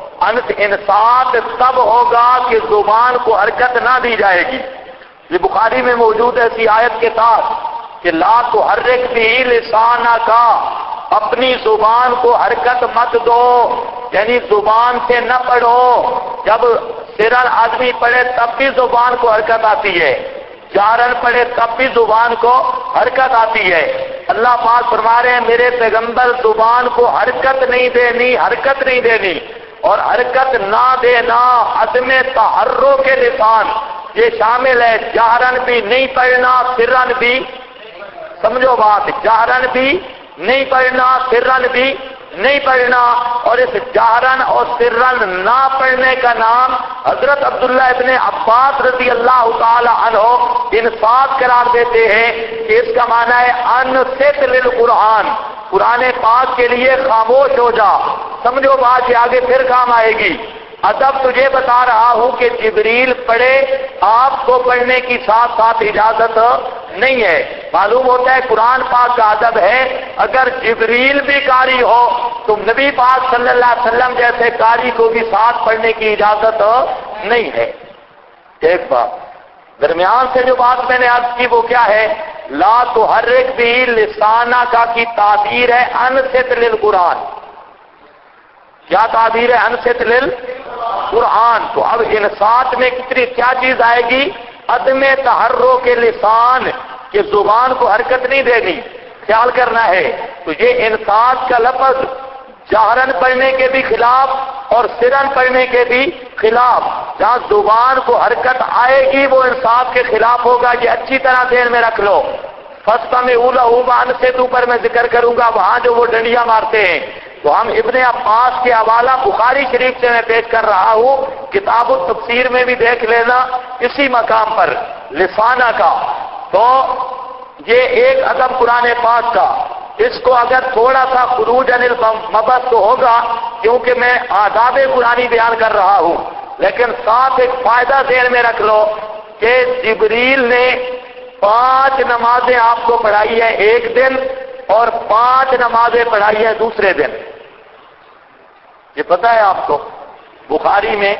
انصات تب ہوگا کہ زبان کو حرکت نہ دی جائے گی. یہ بخاری میں موجود ہے اسی آیت کے ساتھ کہ لا تحرک بہ لسانک، اپنی زبان کو حرکت مت دو، یعنی زبان سے نہ پڑھو. جب سرن آدمی پڑھے تب بھی زبان کو حرکت آتی ہے، جارن پڑھے تب بھی زبان کو حرکت آتی ہے. اللہ پاک فرما رہے ہیں میرے پیغمبر زبان کو حرکت نہیں دینی، حرکت نہیں دینی. اور حرکت نہ دینا عدم تحرک لسان یہ شامل ہے. جہرن بھی نہیں پڑھنا، سرن بھی، سمجھو بات، جہرن بھی نہیں پڑھنا، سرن بھی نہیں پڑھنا. اور اس جہرن اور سرن نہ پڑھنے کا نام حضرت عبداللہ ابن عباس رضی اللہ تعالی عنہ انصات قرار دیتے ہیں کہ اس کا معنی ہے انصت للقرآن، قرآن پاک کے لیے خاموش ہو جا. سمجھو بات، یہ آگے پھر کام آئے گی. ادب تجھے بتا رہا ہوں کہ جبریل پڑھے، آپ کو پڑھنے کی ساتھ ساتھ اجازت نہیں ہے. معلوم ہوتا ہے قرآن پاک کا ادب ہے اگر جبریل بھی قاری ہو تو نبی پاک صلی اللہ علیہ وسلم جیسے قاری کو بھی ساتھ پڑھنے کی اجازت نہیں ہے. ایک بات درمیان سے جو بات میں نے عرض کی وہ کیا ہے؟ لا تحرک بہ لسانک کی تعبیر ہے انصت للقرآن. کیا تعبیر ہے؟ انصت للقرآن. تو اب انصات میں کتنی کیا چیز آئے گی؟ عدم تحرک لسان، کہ زبان کو حرکت نہیں دینی، خیال کرنا ہے. تو یہ انصات کا لفظ جہرن پڑھنے کے بھی خلاف اور سرن پڑھنے کے بھی خلاف. جہاں زبان کو حرکت آئے گی وہ انصات کے خلاف ہوگا. یہ اچھی طرح ذہن میں رکھ لو. فستا میں اولا اوبان سے اوپر میں ذکر کروں گا وہاں جو وہ ڈنڈیاں مارتے ہیں. تو ہم ابن عباس کے حوالہ بخاری شریف سے میں پیش کر رہا ہوں، کتاب التفسیر میں بھی دیکھ لینا اسی مقام پر لسانہ کا. تو یہ ایک ادب قرآن پاک کا. اس کو اگر تھوڑا سا خروج عن المبحث تو ہوگا کیونکہ میں آداب قرآنی بیان کر رہا ہوں، لیکن ساتھ ایک فائدہ ذہن میں رکھ لو کہ جبریل نے 5 نمازیں آپ کو پڑھائی ہیں ایک دن اور 5 نمازیں پڑھائی ہیں دوسرے دن. یہ پتہ ہے آپ کو؟ بخاری میں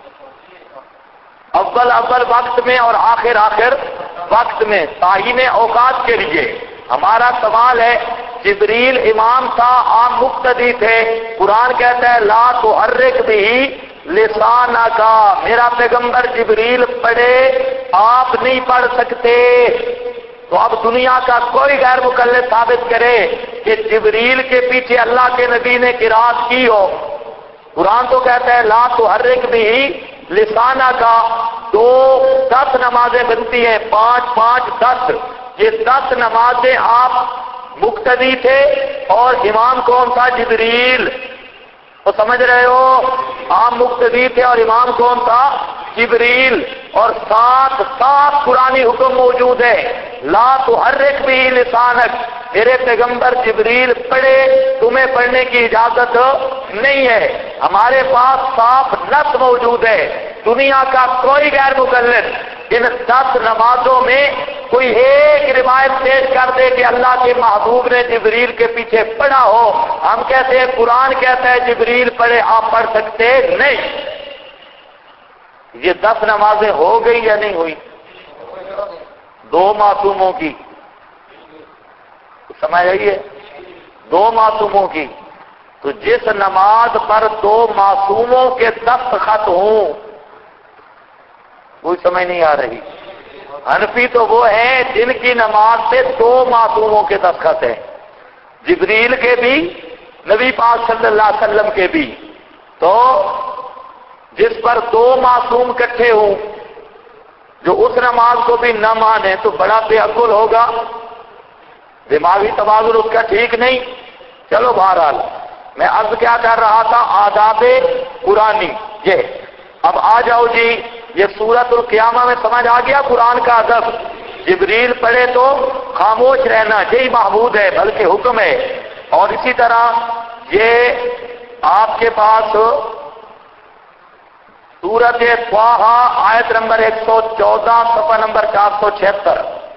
اول وقت میں اور آخر وقت میں تعیین اوقات کے لیے ہمارا سوال ہے، جبریل امام تھا، آپ مقتدی تھے، قرآن کہتا ہے لا تحرک بھی لسانک، میرا پیغمبر جبریل پڑھے، آپ نہیں پڑھ سکتے۔ تو اب دنیا کا کوئی غیر مکلف ثابت کرے کہ جبریل کے پیچھے اللہ کے نبی نے قرات کی ہو۔ قرآن تو کہتا ہے لا تحرک بھی لسانک، 10 نمازیں بنتی ہیں، 5 10، یہ 10 نمازیں آپ مقتدی تھے اور امام کون تھا؟ جبریل۔ تو سمجھ رہے ہو، آپ مقتدی تھے اور امام کون تھا؟ جبریل۔ اور ساتھ قرآنی حکم موجود ہے لا تحرک بھی لسانک، میرے پیغمبر جبریل پڑھے، تمہیں پڑھنے کی اجازت نہیں ہے۔ ہمارے پاس صاف نص موجود ہے، دنیا کا کوئی غیر مکلف ان 10 نمازوں میں کوئی ایک روایت پیش کر دے کہ اللہ کے محبوب نے جبریل کے پیچھے پڑھا ہو، ہم کہتے ہیں قرآن کہتا ہے جبریل پڑھے، آپ پڑھ سکتے نہیں۔ یہ 10 نمازیں ہو گئی یا نہیں ہوئی؟ 2 معصوموں کی، سمجھ آئیے، 2 معصوموں کی۔ تو جس نماز پر 2 معصوموں کے دستخط ہوں، کوئی سمجھ نہیں آ رہی۔ حنفی تو وہ ہیں جن کی نماز سے 2 معصوموں کے دستخط ہیں، جبریل کے بھی، نبی پاک صلی اللہ علیہ وسلم کے بھی۔ تو جس پر 2 معصوم اکٹھے ہوں، جو اس نماز کو بھی نہ مانے تو بڑا بے عقل ہوگا، دماغی توازن اس کا ٹھیک نہیں۔ چلو بہرحال میں عرض کیا کر رہا تھا، آداب قرآنی یہ۔ اب آ جاؤ جی، یہ سورۃ القیامہ میں سمجھ آ گیا قرآن کا ادب، جبریل پڑھے تو خاموش رہنا یہی محمود ہے بلکہ حکم ہے۔ اور اسی طرح یہ آپ کے پاس سورۃ طٰہٰ آیت نمبر 114 صفحہ نمبر 476،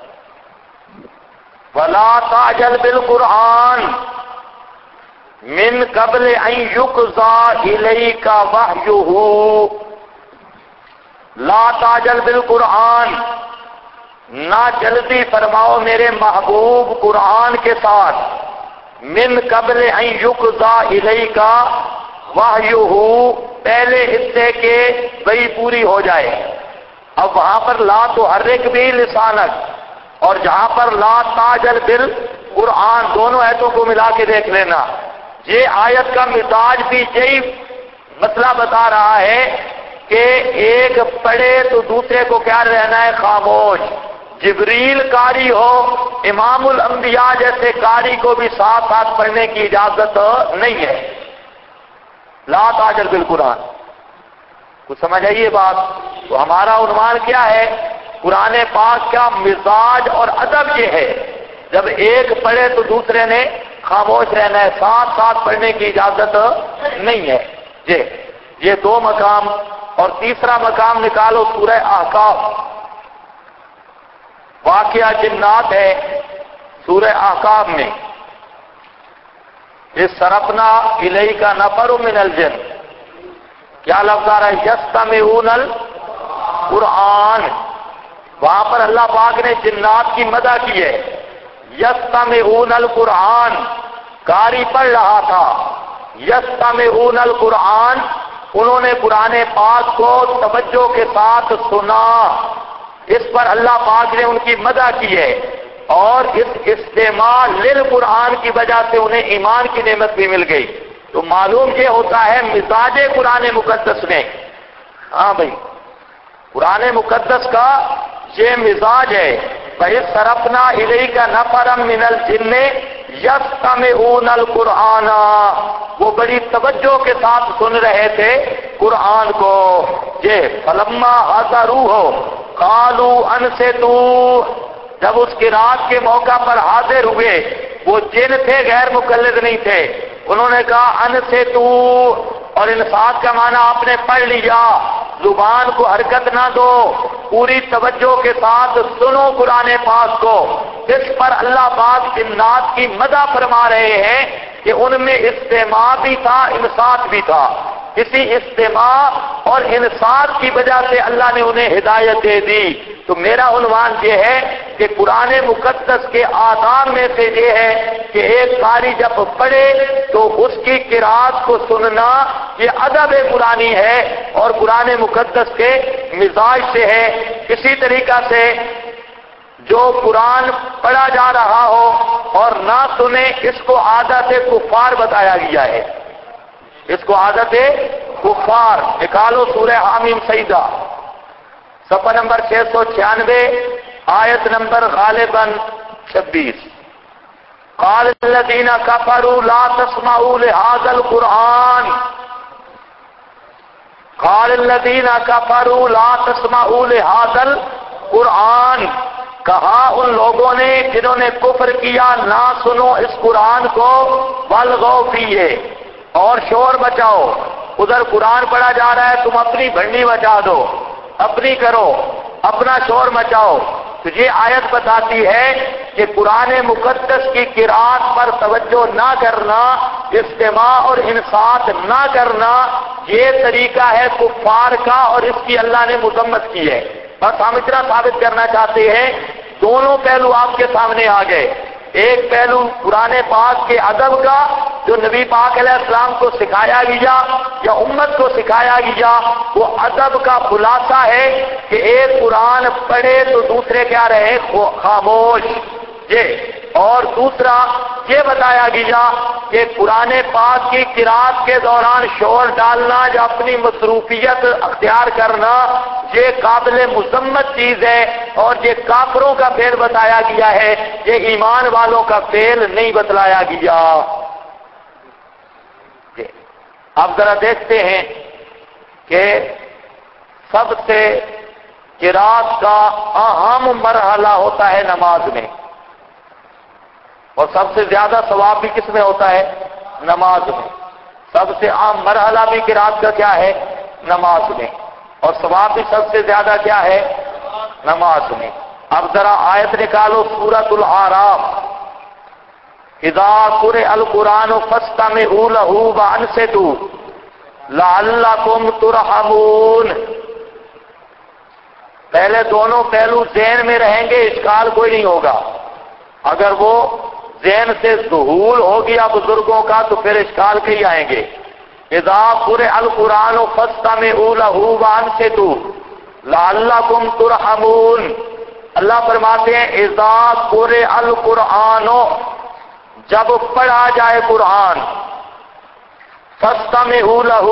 وَلَا تَعْجَلْ بِالْقُرْآنِ مِنْ قَبْلِ أَنْ يُقْضَىٰ إِلَيْكَ وَحْيُهُ، لا تعجل بالقرآن، نہ جلدی فرماؤ میرے محبوب قرآن کے ساتھ، من قبل ان یقضیٰ الیک وحیہ، پہلے حصے کے وحی پوری ہو جائے۔ اب وہاں پر لا تحرک بھی لسانک اور جہاں پر لا تعجل بالقرآن، دونوں آیتوں کو ملا کے دیکھ لینا، یہ آیت کا مزاج بھی یہی مسئلہ بتا رہا ہے کہ ایک پڑھے تو دوسرے کو کیا رہنا ہے؟ خاموش۔ جبریل قاری ہو، امام الانبیاء جیسے قاری کو بھی ساتھ ساتھ پڑھنے کی اجازت نہیں ہے۔ لا تعجل بالقرآن، کچھ سمجھ آئیے بات؟ تو ہمارا عنوان کیا ہے؟ قرآن پاک کا مزاج اور ادب یہ ہے، جب ایک پڑھے تو دوسرے نے خاموش رہنا ہے، ساتھ ساتھ پڑھنے کی اجازت نہیں ہے۔ یہ 2 مقام۔ اور تیسرا مقام نکالو سورہ احقاف، واقعہ جنات ہے سورہ احقاف میں، اس صرفنا الیک نفر من الجن، کیا لفظ آ رہا ہے؟ یستمعون القرآن، وہاں پر اللہ پاک نے جنات کی مدح کی ہے۔ یستمعون القرآن، قاری پڑھ رہا تھا، یستمعون القرآن، انہوں نے قرآن پاک کو توجہ کے ساتھ سنا، اس پر اللہ پاک نے ان کی مدح کی ہے، اور اس استماع للقرآن کی وجہ سے انہیں ایمان کی نعمت بھی مل گئی۔ تو معلوم یہ ہوتا ہے مزاج قرآن مقدس میں، ہاں بھائی قرآن مقدس کا یہ مزاج ہے۔ وَإِذْ صَرَفْنَا إِلَيْكَ نَفَرًا مِنَ الْجِنِّ يَسْتَمِعُونَ الْقُرْآنَ، وہ بڑی توجہ کے ساتھ سن رہے تھے قرآن کو۔ یہ فَلَمَّا حَضَرُوهُ قَالُوا أَنصِتُوا، جب اس قرات کے موقع پر حاضر ہوئے، وہ جن تھے غیر مقلد نہیں تھے، انہوں نے کہا انصتوا، اور انصات کا معنی آپ نے پڑھ لیا، زبان کو حرکت نہ دو، پوری توجہ کے ساتھ سنو قرآن پاک کو۔ اس پر اللہ پاک جنات کی مدح فرما رہے ہیں کہ ان میں استماع بھی تھا، انصات بھی تھا۔ اسی استماع اور انصات کی وجہ سے اللہ نے انہیں ہدایت دے دی۔ تو میرا عنوان یہ ہے کہ قرآن مقدس کے آداب میں سے یہ ہے کہ ایک قاری جب پڑھے تو اس کی قرات کو سننا یہ ادب قرآنی ہے اور قرآن مقدس کے مزاج سے ہے۔ اسی طریقہ سے جو قرآن پڑھا جا رہا ہو اور نہ سنے، اس کو عادت کفار بتایا گیا ہے، اس کو عادت کفار۔ نکالو سورہ حامیم سجدہ، صفحہ نمبر 696، آیت نمبر غالباً 26۔ قال الذین کفروا لا تسمعوا لهذا القرآن، قال الذین کفروا لا تسمعوا لهذا القرآن، کہا ان لوگوں نے جنہوں نے کفر کیا، نہ سنو اس قرآن کو، والغوا فیہ، اور شور بچاؤ۔ ادھر قرآن پڑھا جا رہا ہے، تم اپنی بھنڈی بچا دو، اپنی کرو، اپنا شور مچاؤ۔ تو یہ آیت بتاتی ہے کہ قرآن مقدس کی قرات پر توجہ نہ کرنا، استماع اور انصات نہ کرنا، یہ طریقہ ہے کفار کا، اور اس کی اللہ نے مذمت کی ہے۔ بس ہم اتنا ثابت کرنا چاہتے ہیں، دونوں پہلو آپ کے سامنے آ گئے۔ ایک پہلو قرآن پاک کے ادب کا جو نبی پاک علیہ السلام کو سکھایا گیا یا امت کو سکھایا گیا، وہ ادب کا خلاصہ ہے کہ ایک قرآن پڑھے تو دوسرے کیا رہے، خاموش۔ یہ اور دوسرا یہ بتایا گیا کہ قرآن پاک کی قرات کے دوران شور ڈالنا یا اپنی مصروفیت اختیار کرنا یہ قابل مذمت چیز ہے، اور یہ کافروں کا فعل بتایا گیا ہے، یہ ایمان والوں کا فعل نہیں بتلایا گیا۔ اب ذرا دیکھتے ہیں کہ سب سے قرات کا اہم مرحلہ ہوتا ہے نماز میں، اور سب سے زیادہ ثواب بھی کس میں ہوتا ہے، نماز میں۔ سب سے عام مرحلہ بھی قرات کا کیا ہے، نماز میں، اور ثواب بھی سب سے زیادہ کیا ہے، نماز میں۔ اب ذرا آیت نکالو سورۃ الاعراف، اذا قرئ القرآن فاستمعوا له وانصتوا لعلکم ترحمون۔ پہلے دونوں پہلو ذہن میں رہیں گے، اشکال کوئی نہیں ہوگا۔ اگر وہ ذہن سے ظہور ہو گیا بزرگوں کا تو پھر اشکال کہیں آئیں گے۔ اذا قرئ القرآن فاستمعوا له وانصتوا لعلکم ترحمون۔ اللہ فرماتے ہیں اذا قرئ القرآن، جب پڑھا جائے قرآن، فاستمعوا له،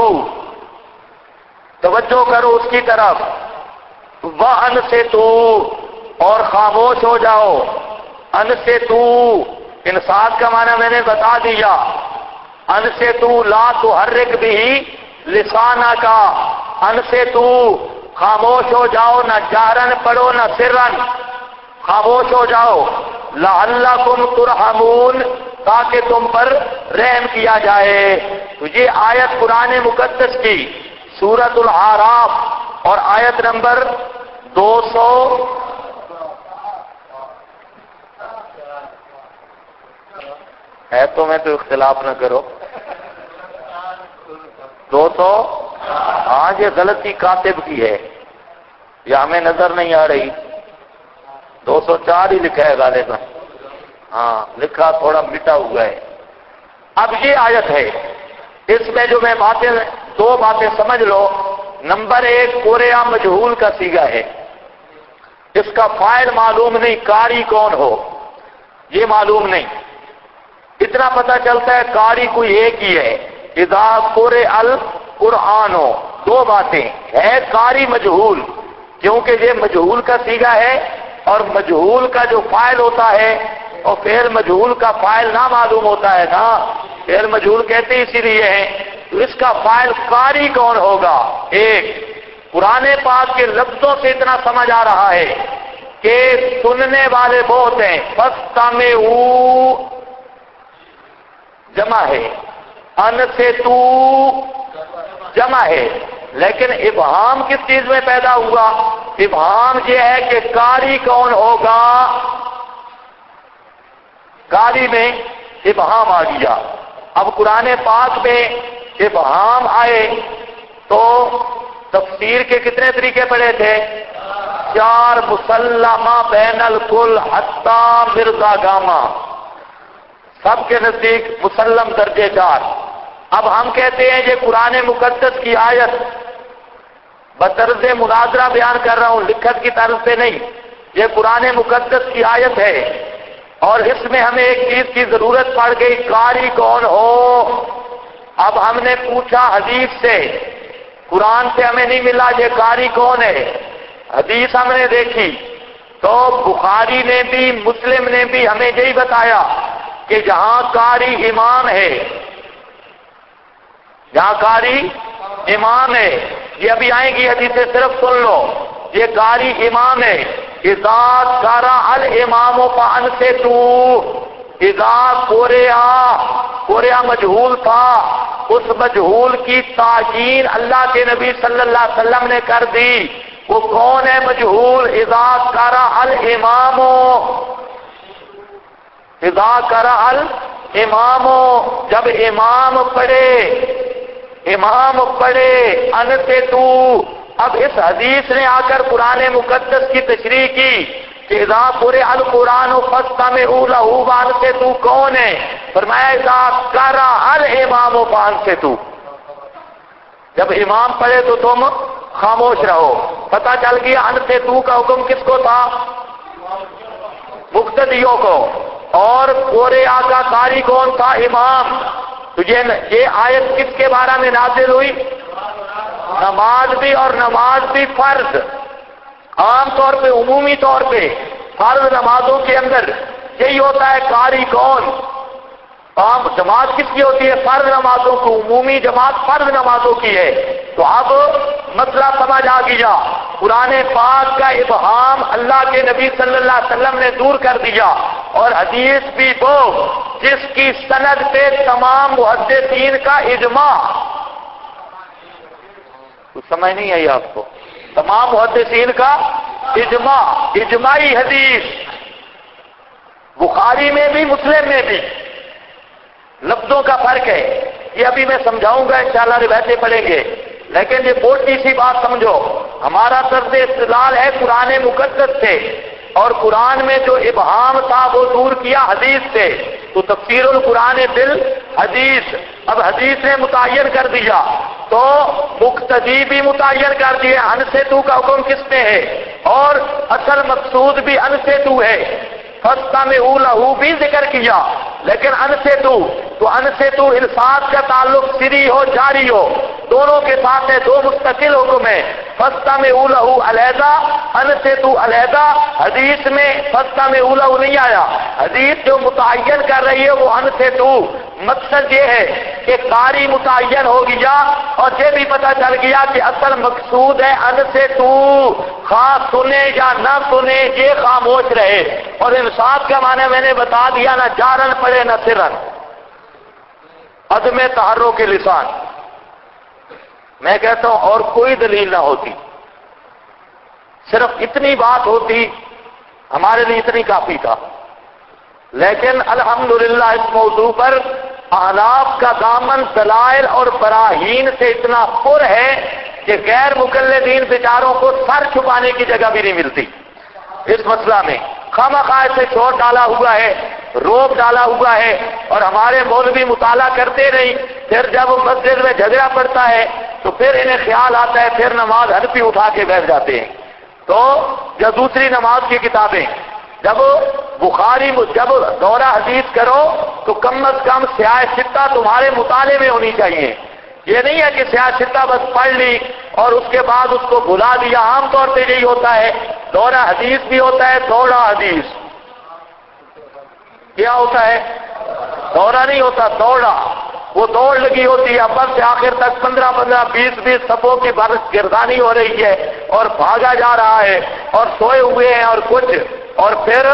توجہ کرو اس کی طرف، وانصتوا، اور خاموش ہو جاؤ۔ انصتوا، انصات کا معنی میں نے بتا دیا۔ انصتوا لا تحرک به لسانک، انصتوا خاموش ہو جاؤ، نہ جہرن پڑھو نہ سرن، خاموش ہو جاؤ۔ لعلکم ترحمون، تاکہ تم پر رحم کیا جائے۔ تو یہ آیت قرآن مقدس کی سورۃ الاعراف اور آیت نمبر 200 ہے، تو میں تو اختلاف نہ کرو، 200، ہاں یہ غلطی کاتب کی ہے، یہ ہمیں نظر نہیں آ رہی، 204 ہی لکھا ہے غالباً، ہاں لکھا تھوڑا مٹا ہوا ہے۔ اب یہ آیت ہے، اس میں جو میں دو باتیں سمجھ لو۔ نمبر 1، قرآ مجہول کا صیغہ ہے، اس کا فاعل معلوم نہیں، قاری کون ہو یہ معلوم نہیں، اتنا پتہ چلتا ہے قاری کوئی ایک ہی ہے۔ اذا قرئ القرآن، دو باتیں ہے، قاری مجہول، کیونکہ یہ مجہول کا صیغہ ہے، اور مجہول کا جو فاعل ہوتا ہے، اور فعل مجہول کا فاعل نہ معلوم ہوتا ہے نا، فعل مجہول کہتے اسی لیے ہیں، تو اس کا فاعل قاری کون ہوگا؟ ایک، قرآن پاک کے لفظوں سے اتنا سمجھ آ رہا ہے کہ سننے والے بہت ہیں، فاستمعوا جمع ہے، انصتوا جمع ہے، لیکن ابہام کس چیز میں پیدا ہوا؟ ابہام یہ ہے کہ قاری کون ہوگا، قاری میں ابہام آ گیا۔ اب قرآن پاک میں ابہام آئے تو تفسیر کے کتنے طریقے پڑے تھے؟ 4 مسلمہ بین الکل حتی مرزا گاما، سب کے نزدیک مسلم درجے 4۔ اب ہم کہتے ہیں یہ قرآن مقدس کی آیت، بطرز مناظرہ بیان کر رہا ہوں، لکھت کی طرف سے نہیں، یہ قرآن مقدس کی آیت ہے اور اس میں ہمیں ایک چیز کی ضرورت پڑ گئی، قاری کون ہو؟ اب ہم نے پوچھا حدیث سے، قرآن سے ہمیں نہیں ملا یہ قاری کون ہے، حدیث ہم نے دیکھی تو بخاری نے بھی مسلم نے بھی ہمیں یہی بتایا کہ جہاں قاری امام ہے، جہاں قاری امام ہے، یہ ابھی آئیں گی حدیثیں، صرف سن لو، یہ قاری امام ہے۔ اذا قرأ الامام فانصتوا، اذا قرأ مجہول تھا، اس مجہول کی تعیین اللہ کے نبی صلی اللہ علیہ وسلم نے کر دی۔ وہ کون ہے مجہول؟ اذا قرأ الامام، اذا قرأ الامام، جب امام پڑھے انصتوا۔ اب اس حدیث نے آ کر قرآن مقدس کی تشریح کی کہ اذا قرئ القرآن فاستمعوا له وانصتوا، کون ہے؟ فرمایا اذا قرأ الامام فانصتوا، جب امام پڑھے تو تم خاموش رہو۔ پتہ چل گیا انصتوا کا حکم کس کو تھا؟ مقتدیوں کو، اور قارئ کا قاری کون تھا؟ امام۔ تو یہ آیت کس کے بارے میں نازل ہوئی؟ نماز بھی، اور نماز بھی فرض، عام طور پہ عمومی طور پہ فرض نمازوں کے اندر یہی ہوتا ہے قاری کون۔ عام جماعت کس کی ہوتی ہے؟ فرض نمازوں کو، عمومی جماعت فرض نمازوں کی ہے۔ تو اب مسئلہ سمجھ آ گیا، قرآن پاک کا ابہام اللہ کے نبی صلی اللہ علیہ وسلم نے دور کر دیا، اور حدیث بھی وہ جس کی سند پہ تمام محدثین کا اجماع، کچھ سمجھ نہیں آئی آپ کو؟ تمام محدثین کا اجماع، اجماعی حدیث، بخاری میں بھی مسلم میں بھی، لفظوں کا فرق ہے، یہ ابھی میں سمجھاؤں گا انشاءاللہ، روایتیں پڑھیں گے، لیکن یہ موٹی سی بات سمجھو، ہمارا طرز استدلال ہے قرآن مقدس سے، اور قرآن میں جو ابہام تھا وہ دور کیا حدیث سے، تو تفسیر القرآن بالحدیث، اب حدیث نے متعین کر دیا تو مقتدی بھی متعین کر دیے، انصتوا کا حکم کس میں ہے، اور اصل مقصود بھی انصتوا ہے، فاستمعوا له بھی ذکر کیا، لیکن انصتوا تو انصتوا انصات کا تعلق سری ہو جاری ہو، دونوں کے ساتھ ہے، دو مستقل حکم ہے، فاستمعوا له علیحدہ، انصتوا علیحدہ، حدیث میں فاستمعوا له نہیں آیا، حدیث جو متعین کر رہی ہے وہ انصتوا، مقصد یہ ہے کہ قاری متعین ہو گیا، اور یہ بھی پتہ چل گیا کہ اصل مقصود ہے انصتوا، خواہ سنے یا نہ سنے یہ خاموش رہے، اور انصات کا معنی میں نے بتا دیا، نہ جارن پڑے نہ سرن، عدم تحرک لسان۔ میں کہتا ہوں اور کوئی دلیل نہ ہوتی، صرف اتنی بات ہوتی ہمارے لیے اتنی کافی تھا، لیکن الحمدللہ اس موضوع پر احناف کا دامن دلائل اور براہین سے اتنا پر ہے کہ غیر مقلدین بیچاروں کو سر چھپانے کی جگہ بھی نہیں ملتی اس مسئلہ میں، خواہ سے شور ڈالا ہوا ہے، روب ڈالا ہوا ہے، اور ہمارے مولوی مطالعہ کرتے نہیں، پھر جب مسجد میں جھگڑا پڑتا ہے تو پھر انہیں خیال آتا ہے، پھر نماز حنفی اٹھا کے بیٹھ جاتے ہیں، تو یا دوسری نماز کی کتابیں، جب بخاری جب دورہ حدیث کرو تو کم از کم سیاہ ستہ تمہارے مطالعے میں ہونی چاہیے، یہ نہیں ہے کہ سیاہ ستہ بس پڑھ لی اور اس کے بعد اس کو بھلا دیا، عام طور پہ یہی ہوتا ہے، دورہ حدیث بھی ہوتا ہے دوڑا حدیث، کیا ہوتا ہے؟ دورہ نہیں ہوتا، دوڑا، وہ دوڑ لگی ہوتی ہے، اب سے آخر تک 15 20 صفوں کی برس گردانی ہو رہی ہے اور بھاگا جا رہا ہے اور سوئے ہوئے ہیں اور کچھ، اور پھر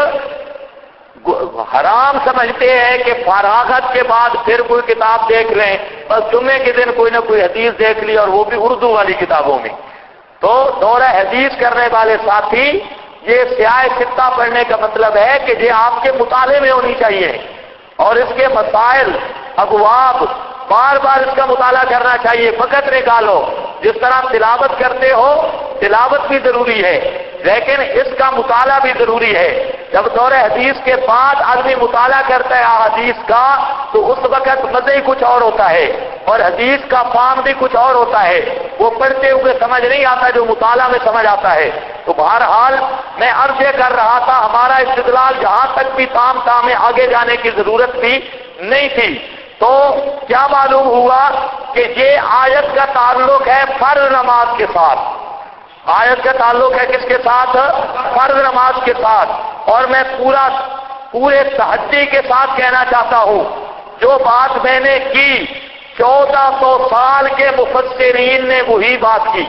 حرام سمجھتے ہیں کہ فراغت کے بعد پھر کوئی کتاب دیکھ لیں، بس جمعے کے دن کوئی نہ کوئی حدیث دیکھ لی، اور وہ بھی اردو والی کتابوں میں، تو دورہ حدیث کرنے والے ساتھی یہ سیاہ ستہ پڑھنے کا مطلب ہے کہ یہ آپ کے مطالعے میں ہونی چاہیے، اور اس کے مسائل ابواب، بار بار اس کا مطالعہ کرنا چاہیے، وقت نکالو۔ جس طرح تلاوت کرتے ہو، تلاوت بھی ضروری ہے، لیکن اس کا مطالعہ بھی ضروری ہے۔ جب دور حدیث کے بعد آدمی مطالعہ کرتا ہے حدیث کا، تو اس وقت مزے ہی کچھ اور ہوتا ہے، اور حدیث کا فہم بھی کچھ اور ہوتا ہے۔ وہ پڑھتے ہوئے سمجھ نہیں آتا جو مطالعہ میں سمجھ آتا ہے۔ تو بہرحال میں عرض یہ کر رہا تھا، ہمارا استدلال جہاں تک بھی تام میں آگے جانے کی ضرورت بھی نہیں تھی۔ تو کیا معلوم ہوا کہ یہ آیت کا تعلق ہے فرض نماز کے ساتھ۔ آیت کا تعلق ہے کس کے ساتھ؟ فرض نماز کے ساتھ۔ اور میں پورے تحدی کے ساتھ کہنا چاہتا ہوں، جو بات میں نے کی 1400 سال کے مفسرین نے وہی بات کی۔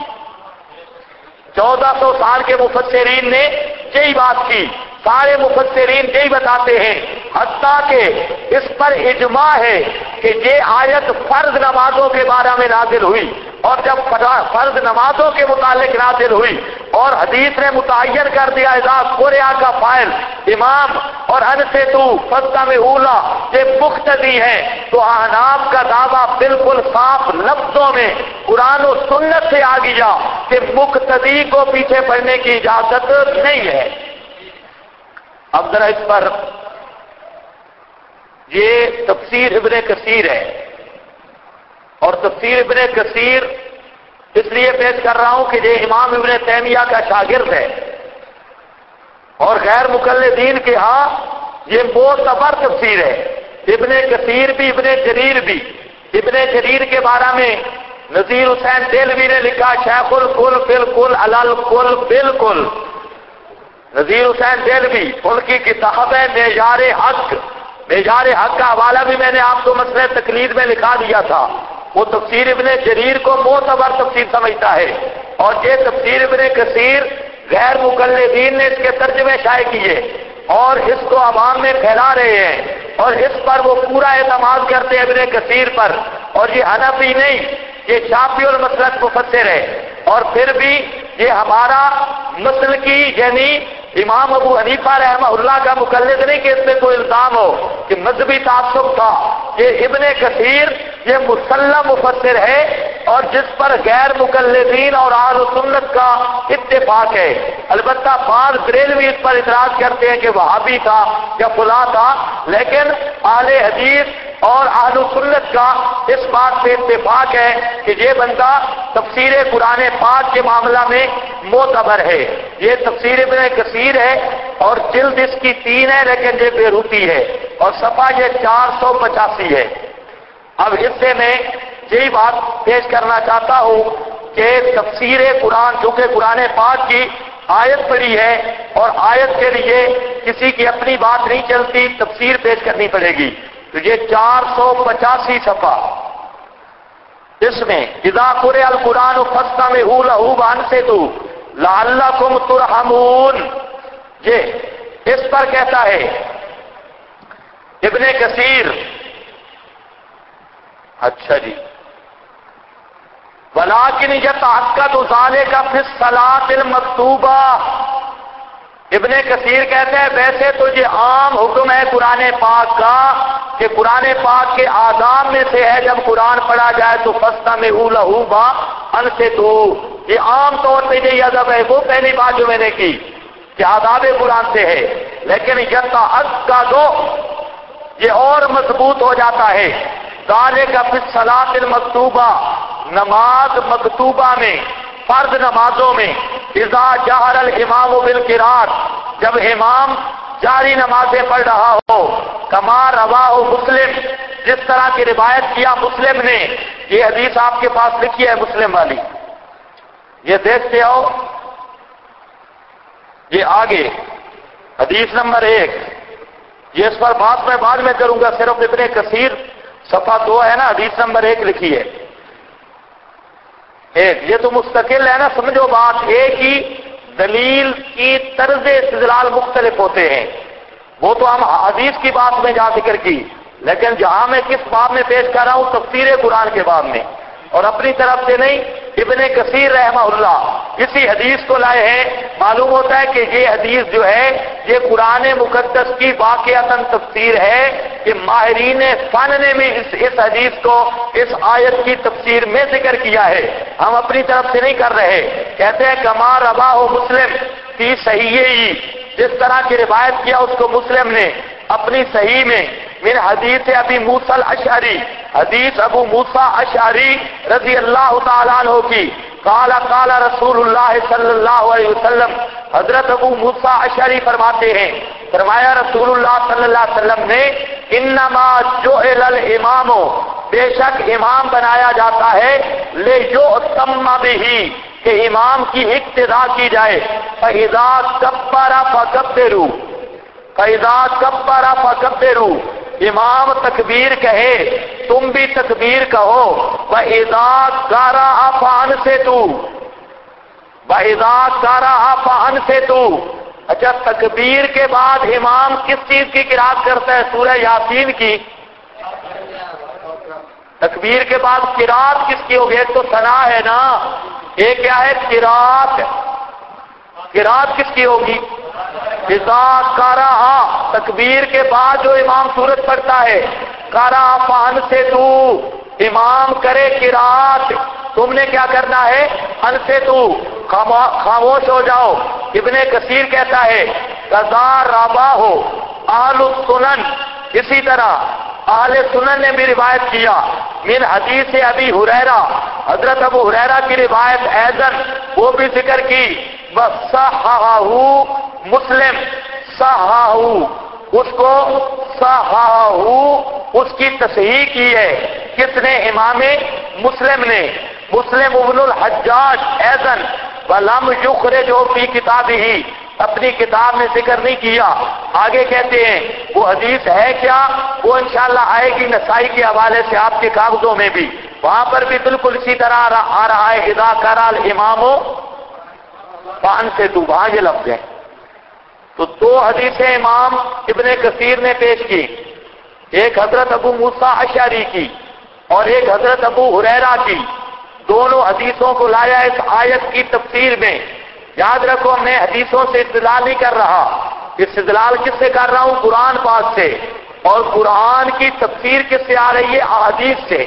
1400 سال کے مفسرین نے یہی بات کی، سارے مفسرین یہی بتاتے ہیں، حتیٰ کہ اس پر اجماع ہے کہ یہ آیت فرض نمازوں کے بارے میں نازل ہوئی، اور جب فرض نمازوں کے متعلق نازل ہوئی اور حدیث نے متعین کر دیا اذا قرئ کا فاعل امام اور انصتوا فاستمعوا له یہ مقتدی ہے، تو احناف کا دعویٰ بالکل صاف لفظوں میں قرآن و سنت سے آ گیا کہ مقتدی کو پیچھے پڑنے کی اجازت نہیں ہے۔ اب ذرا اس پر، یہ تفسیر ابن کثیر ہے، اور تفسیر ابن کثیر اس لیے پیش کر رہا ہوں کہ یہ امام ابن تیمیہ کا شاگرد ہے، اور غیر مقلدین کے ہاں یہ معتبر تفسیر ہے۔ ابن کثیر بھی، ابن جریر بھی۔ ابن جریر کے بارے میں نذیر حسین دہلوی نے لکھا شیخ الکل بالکل الکل بالکل، نذیر حسین دہلوی، ان کی کتاب ہے معیار حق۔ معیار حق کا حوالہ بھی میں نے آپ کو مسئلہ تقلید میں لکھا دیا تھا۔ وہ تفسیر ابن جریر کو معتبر تفسیر سمجھتا ہے، اور یہ تفسیر ابن کثیر غیر مقلدین نے اس کے ترجمے شائع کیے اور اس کو عوام میں پھیلا رہے ہیں، اور اس پر وہ پورا اعتماد کرتے ہیں ابن کثیر پر، اور یہ حنفی نہیں، یہ شافعی المسلک مفسر ہے۔ اور پھر بھی یہ ہمارا مسلکی یعنی امام ابو حنیفہ رحمہ اللہ کا مقلد نہیں کہ اس میں کوئی الزام ہو کہ مذہبی تعصب تھا۔ یہ ابن کثیر یہ مسلم مفسر ہے، اور جس پر غیر مقلدین اور اہل سنت کا اتفاق ہے۔ البتہ بعض بریلوی اس پر اعتراض کرتے ہیں کہ وہابی تھا یا فلاں تھا، لیکن اہل حدیث اور اہل سنت کا اس بات پہ اتفاق ہے کہ یہ بندہ تفسیر قرآن پاک کے معاملہ میں معتبر ہے۔ یہ تفسیر ابن کثیر ہے، اور جلد اس کی 3 ہے، لیکن یہ بیروتی ہے، اور صفحہ یہ 485 ہے۔ اب اس سے میں یہی بات پیش کرنا چاہتا ہوں کہ تفسیر قرآن، چونکہ قرآن پاک کی آیت پڑھی ہے اور آیت کے لیے کسی کی اپنی بات نہیں چلتی، تفسیر پیش کرنی پڑے گی۔ تو یہ 485 صفحہ، اس میں اذا قرئ القرآن فاستمعوا له وانصتوا لعلکم ترحمون، یہ اس پر کہتا ہے ابن کثیر۔ اچھا جی، ولیکن یتعقد ذلک فی الصلاۃ المکتوبہ، ابن کثیر کہتے ہیں ویسے تو یہ عام حکم ہے قرآن پاک کا کہ قرآن پاک کے آداب میں سے ہے جب قرآن پڑھا جائے تو فاستمعوا له وانصتوا، یہ عام طور پہ یہ ادب ہے۔ وہ پہلی بات جو میں نے کی کہ آداب قرآن سے ہے، لیکن یتعقد یہ اور مضبوط ہو جاتا ہے۔ ذالک فی الصلاۃ المکتوبہ، نماز مکتوبہ میں، فرض نمازوں میں، اذا جہر الامام بالقراءۃ، جب امام جاری نمازیں پڑھ رہا ہو، کما رواہ مسلم، جس طرح کی روایت کیا مسلم نے۔ یہ حدیث آپ کے پاس لکھی ہے مسلم والی، یہ دیکھتے ہو، یہ آگے حدیث نمبر 1، یہ اس پر بات میں بعد میں کروں گا، صرف ابن کثیر صفحہ 2 ہے نا، حدیث نمبر 1 لکھی ہے۔ یہ تو مستقل ہے نا، سمجھو بات، ایک ہی دلیل کی طرز استدلال مختلف ہوتے ہیں۔ وہ تو ہم حدیث کی بات میں جہاں ذکر کی، لیکن جہاں میں کس باب میں پیش کر رہا ہوں، تفسیر قرآن کے باب میں، اور اپنی طرف سے نہیں، ابن کثیر رحمہ اللہ اسی حدیث کو لائے ہیں. معلوم ہوتا ہے کہ یہ حدیث جو ہے یہ قرآن مقدس کی واقعتاً تفسیر ہے کہ ماہرین فن نے بھی اس حدیث کو اس آیت کی تفسیر میں ذکر کیا ہے. ہم اپنی طرف سے نہیں کر رہے. کہتے ہیں کما رواہ مسلم فی صحیحہ، جس طرح کی روایت کیا اس کو مسلم نے اپنی صحیح میں، من حدیث ابی موسیٰ الاشعری، حدیث ابو موسیٰ اشعری رضی اللہ تعالیٰ عنہ کی. قال قال رسول اللہ صلی اللہ علیہ وسلم، حضرت ابو موسیٰ اشعری فرماتے ہیں، فرمایا رسول اللہ صلی اللہ علیہ وسلم نے، انما جعل الامام، بے شک امام بنایا جاتا ہے، لیؤتم بہ، کہ امام کی اقتداء کی جائے. فاذا کبر فکبروا، فاذا کبر فکبروا، امام تکبیر کہے تم بھی تکبیر کہو. وَإِذَا قَرَأَ فَأَنصِتُوا، وَإِذَا قَرَأَ فَأَنصِتُوا. اچھا تکبیر کے بعد امام کس چیز کی قرات کرتا ہے؟ سورہ یاسین کی. تکبیر کے بعد قرات کس کی ہوگی؟ ایک تو ثنا ہے نا، ایک کیا ہے؟ قرات. قرات کس کی ہوگی؟ اذا قرأ، تکبیر کے بعد جو امام سورت پڑھتا ہے، قرأ فانصتوا، امام کرے قرات، تم نے کیا کرنا ہے؟ انصتوا، خاموش ہو جاؤ. ابن کثیر کہتا ہے قضا رواہ اہل السنن، اسی طرح اہل سنن نے بھی روایت کیا، من حدیث ابی ہریرہ، حضرت ابو ہریرہ کی روایت ایضاً وہ بھی ذکر کی. وصححہ مسلم، صححہ، اس کو صححہ، اس کی تصحیح کی ہے. کس نے؟ امام مسلم نے. مسلم ابن الحجاج ایضاً ولم یخرجہ فی کتابہ، اپنی کتاب میں ذکر نہیں کیا. آگے کہتے ہیں وہ حدیث ہے کیا؟ وہ انشاءاللہ آئے گی نسائی کے حوالے سے آپ کے کاغذوں میں بھی، وہاں پر بھی بالکل اسی طرح آ رہا ہے اذا قرأ الامام فانصتوا، وہاں یہ لفظ ہے. تو دو حدیثیں امام ابن کثیر نے پیش کی، ایک حضرت ابو موسیٰ اشعری کی اور ایک حضرت ابو ہریرہ کی. دونوں حدیثوں کو لایا اس آیت کی تفسیر میں. یاد رکھو میں حدیثوں سے استدلال نہیں کر رہا، استدلال کس سے کر رہا ہوں؟ قرآن پاک سے. اور قرآن کی تفسیر کس سے آ رہی ہے؟ احادیث سے.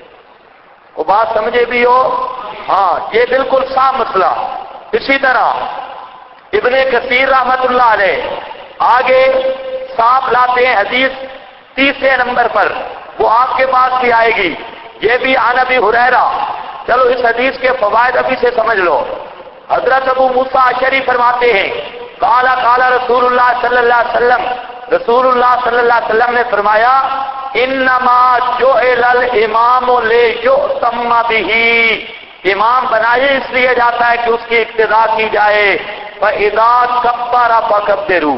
وہ بات سمجھے بھی ہو؟ ہاں، یہ بالکل صاف مسئلہ. اسی طرح ابن کثیر رحمت اللہ علیہ آگے صاف لاتے ہیں حدیث تیسرے نمبر پر، وہ آپ کے پاس بھی آئے گی، یہ بھی عن ابی ہریرہ. چلو اس حدیث کے فوائد ابھی سے سمجھ لو. حضرت ابو موسیٰ اشعری فرماتے ہیں قال قال رسول اللہ صلی اللہ علیہ وسلم، رسول اللہ صلی اللہ علیہ وسلم نے فرمایا انما جعل الامام لیؤتم بہ، امام بنائے اس لیے جاتا ہے کہ اس کی اقتداء کی جائے. فَإِذَا كَبَّرَ فَكَبِّرُوا،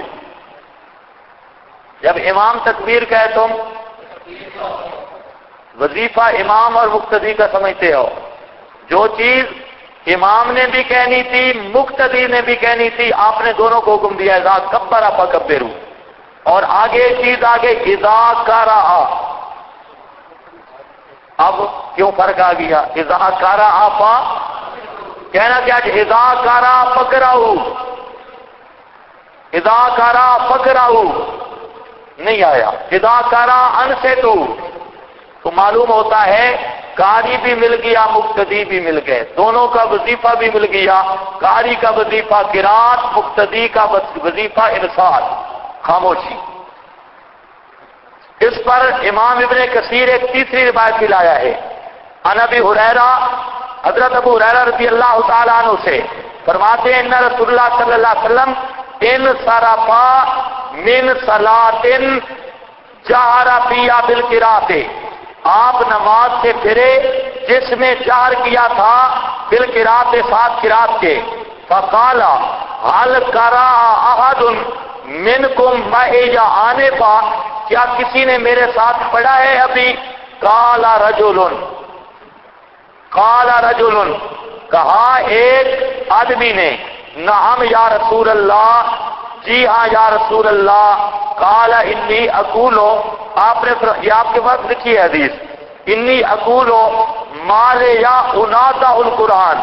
جب امام تکبیر کہے تم وظیفہ امام اور مقتدی کا سمجھتے ہو. جو چیز امام نے بھی کہنی تھی مقتدی نے بھی کہنی تھی، آپ نے دونوں کو حکم دیا اذا کبر فکبروا. اور آگے چیز آگے اذا قرأ، اب کیوں فرق آ گیا؟ اذا قرأ فا کہنا کیا؟ اذا قرأ فقرؤ، اذا قرأ فقرؤ نہیں آیا. اذا قرأ انصتوا، تو معلوم ہوتا ہے قاری بھی مل گیا مقتدی بھی مل گئے، دونوں کا وظیفہ بھی مل گیا. قاری کا وظیفہ قرات، مقتدی کا وظیفہ انصات، خاموشی. اس پر امام ابن کثیر ایک تیسری روایت بھی لایا ہے عن ابی ہریرہ، حضرت ابو ہریرہ رضی اللہ تعالیٰ عنہ سے فرماتے ہیں ان رسول اللہ صلی اللہ علیہ وسلم انصرف من صلاۃ جہر فیہا بالقراءۃ، آپ نماز سے پھرے جس میں جہر کیا تھا بالقراءۃ، ساتھ قرات کے. فقال هل قرأ احد منکم معی آنفا، کیا کسی نے میرے ساتھ پڑھا ہے ابھی؟ قال رجل، قال رجل، کہا ایک آدمی نے، نعم یا رسول اللہ، جی ہاں یا رسول اللہ. قال انی اقول، آپ نے یہ آپ کے پاس لکھی ہے حدیث، انی اقول مالے یا انازع القرآن،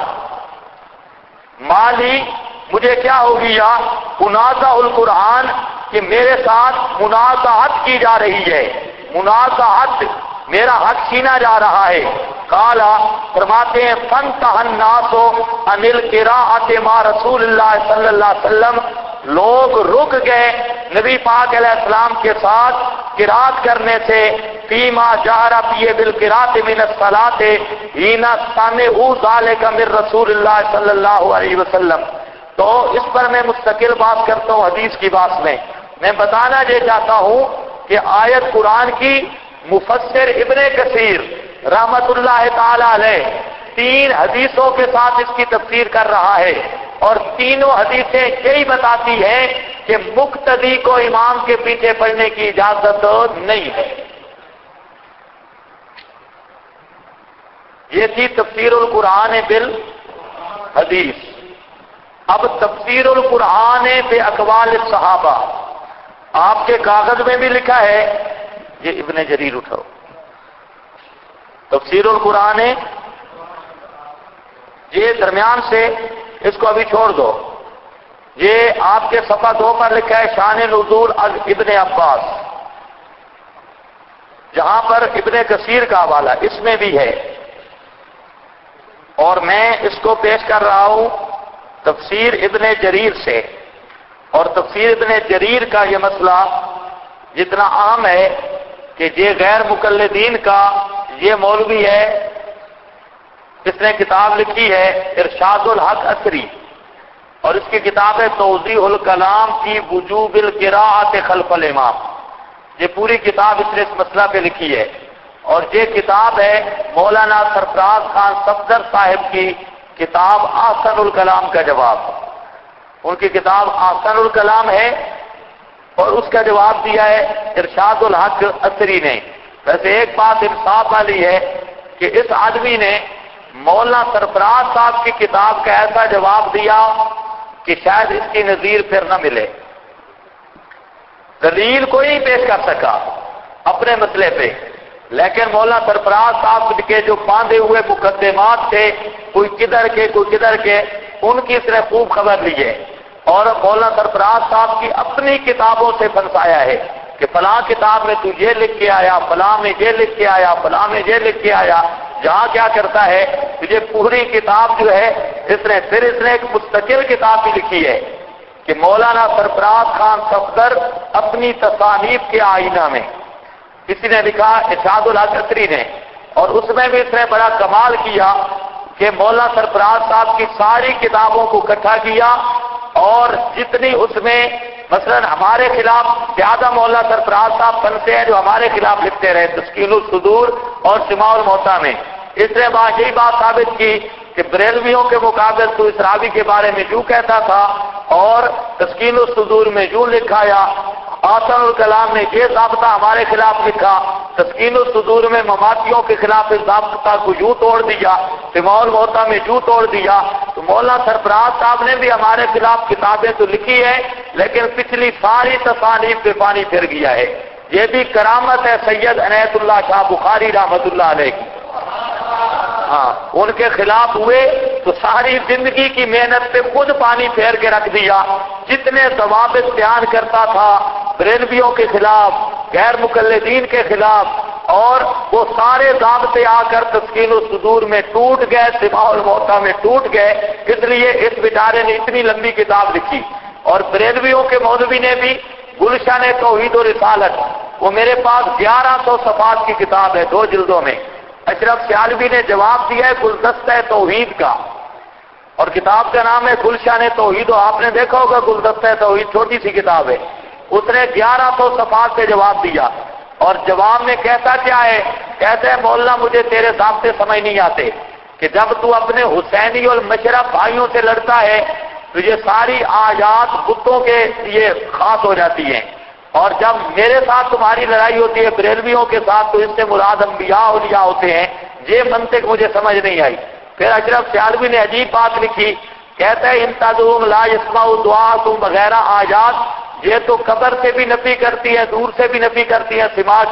مالی مجھے کیا ہوگی یا انازع القرآن کہ میرے ساتھ منازعت کی جا رہی ہے، منازعت میرا حق چھینا جا رہا ہے۔ قالا فرماتے ہیں فانتہى الناس عن القراءۃ مع رسول اللہ صلی اللہ علیہ وسلم، لوگ رک گئے نبی پاک علیہ السلام کے ساتھ قرات کرنے سے، فیما جہر فیہ بالقراءۃ من الصلاۃ حین سمعوا ذلک من رسول اللہ صلی اللہ علیہ وسلم۔ تو اس پر میں مستقل بات کرتا ہوں حدیث کی بات میں بتانا یہ چاہتا ہوں کہ آیت قرآن کی مفسر ابن کثیر رحمت اللہ تعالی علیہ 3 حدیثوں کے ساتھ اس کی تفسیر کر رہا ہے، اور تینوں حدیثیں یہی بتاتی ہیں کہ مقتدی کو امام کے پیچھے پڑھنے کی اجازت نہیں ہے۔ یہ تھی تفسیر القرآن بالحدیث۔ اب تفسیر القرآن بے اقوال الصحابہ، آپ کے کاغذ میں بھی لکھا ہے، یہ ابن جریر اٹھاؤ، تفسیر القرآن، یہ درمیان سے اس کو ابھی چھوڑ دو، یہ آپ کے صفحہ 2 پر لکھا ہے شان نزول ابن عباس، جہاں پر ابن کثیر کا حوالہ اس میں بھی ہے، اور میں اس کو پیش کر رہا ہوں تفسیر ابن جریر سے۔ اور تفسیر ابن جریر کا یہ مسئلہ جتنا عام ہے کہ یہ غیر مقلدین کا یہ مولوی ہے، اس نے کتاب لکھی ہے ارشاد الحق اثری، اور اس کی کتاب ہے توضیح الکلام فی وجوب القراءۃ خلف الامام۔ یہ پوری کتاب اس نے اس مسئلہ پہ لکھی ہے، اور یہ کتاب ہے مولانا سرفراز خان صفدر صاحب کی کتاب احسن الکلام کا جواب۔ ان کی کتاب احسن الکلام ہے، اور اس کا جواب دیا ہے ارشاد الحق اثری نے۔ ویسے ایک بات انصاف والی ہے کہ اس آدمی نے مولانا سرفراز صاحب کی کتاب کا ایسا جواب دیا کہ شاید اس کی نظیر پھر نہ ملے، دلیل کوئی نہیں پیش کر سکا اپنے مسئلے پہ، لیکن مولانا سرفراز صاحب کے جو باندھے ہوئے مقدمات تھے، کوئی کدھر کے کوئی کدھر کے، ان کی اس نے خوب خبر لی ہے، اور مولانا سرفراز صاحب کی اپنی کتابوں سے پھنسایا ہے کہ فلاں کتاب میں تو یہ لکھ کے آیا، فلاں میں یہ لکھ کے آیا، فلاں میں یہ لکھ کے آیا۔ جہاں کیا کرتا ہے، تجھے پوری کتاب جو ہے اس نے ایک مستقل کتاب بھی لکھی ہے کہ مولانا سرفراز خان صفدر اپنی تصانیف کے آئینہ میں، کسی نے لکھا ارشاد الحق اثری نے، اور اس میں بھی اس نے بڑا کمال کیا کہ مولانا سرفراز صاحب کی ساری کتابوں کو اکٹھا کیا، اور جتنی اس میں مثلا ہمارے خلاف زیادہ مولانا سرفراز صاحب بنتے ہیں جو ہمارے خلاف لکھتے رہے تسکین الصدور اور سماع الموتا میں، اس نے یہی بات ثابت کی کہ بریلویوں کے مقابل تو اس راوی کے بارے میں یوں کہتا تھا، اور تسکین الصدور میں یوں لکھایا، احسن الکلام نے یہ ضابطہ ہمارے خلاف لکھا، تسکین الصدور میں مماتیوں کے خلاف اس ضابطہ کو یوں توڑ دیا، سماع الموتا میں یوں توڑ دیا۔ تو مولانا سرفراز صاحب نے بھی ہمارے خلاف کتابیں تو لکھی ہے، لیکن پچھلی ساری تصانیف پہ پانی پھر گیا ہے۔ یہ بھی کرامت ہے سید عنایت اللہ شاہ بخاری رحمت اللہ علیہ کی۔ ہاں، ان کے خلاف ہوئے تو ساری زندگی کی محنت پہ خود پانی پھیر کے رکھ دیا، جتنے ضوابط بیان کرتا تھا بریلویوں کے خلاف، غیر مقلدین کے خلاف، اور وہ سارے ضابطے آ کر تسکین الصدور میں ٹوٹ گئے، سماع الموتا میں ٹوٹ گئے، اس لیے اس بیچارے نے اتنی لمبی کتاب لکھی۔ اور بریلویوں کے مولوی نے بھی گلشن توحید و رسالت، وہ میرے پاس 1100 صفحات کی کتاب ہے 2 جلدوں میں، اشرف سیالوی نے جواب دیا ہے گلدستہ توحید کا، اور کتاب کا نام ہے گلشن توحید، آپ نے دیکھا ہوگا گلدستہ توحید، چھوٹی سی کتاب ہے، اس نے 1100 صفحات سے جواب دیا، اور جواب میں کہتا کیا ہے، کہتا ہے مولانا مجھے تیرے ضابطے سمجھ نہیں آتے کہ جب تو اپنے حسینی اور مشرف بھائیوں سے لڑتا ہے تو یہ ساری آیات بتوں کے لیے خاص ہو جاتی ہیں، اور جب میرے ساتھ تمہاری لڑائی ہوتی ہے بریلویوں کے ساتھ تو اس سے مراد انبیاء اولیاء ہوتے ہیں، یہ منطق مجھے سمجھ نہیں آئی۔ پھر اشرف سیالوی نے عجیب بات لکھی، کہتا ہے انتظوم لا یسمعوا دعاءکم وغیرہ آیات، یہ تو قبر سے بھی نفی کرتی ہے، دور سے بھی نفی کرتی ہے سماع کی،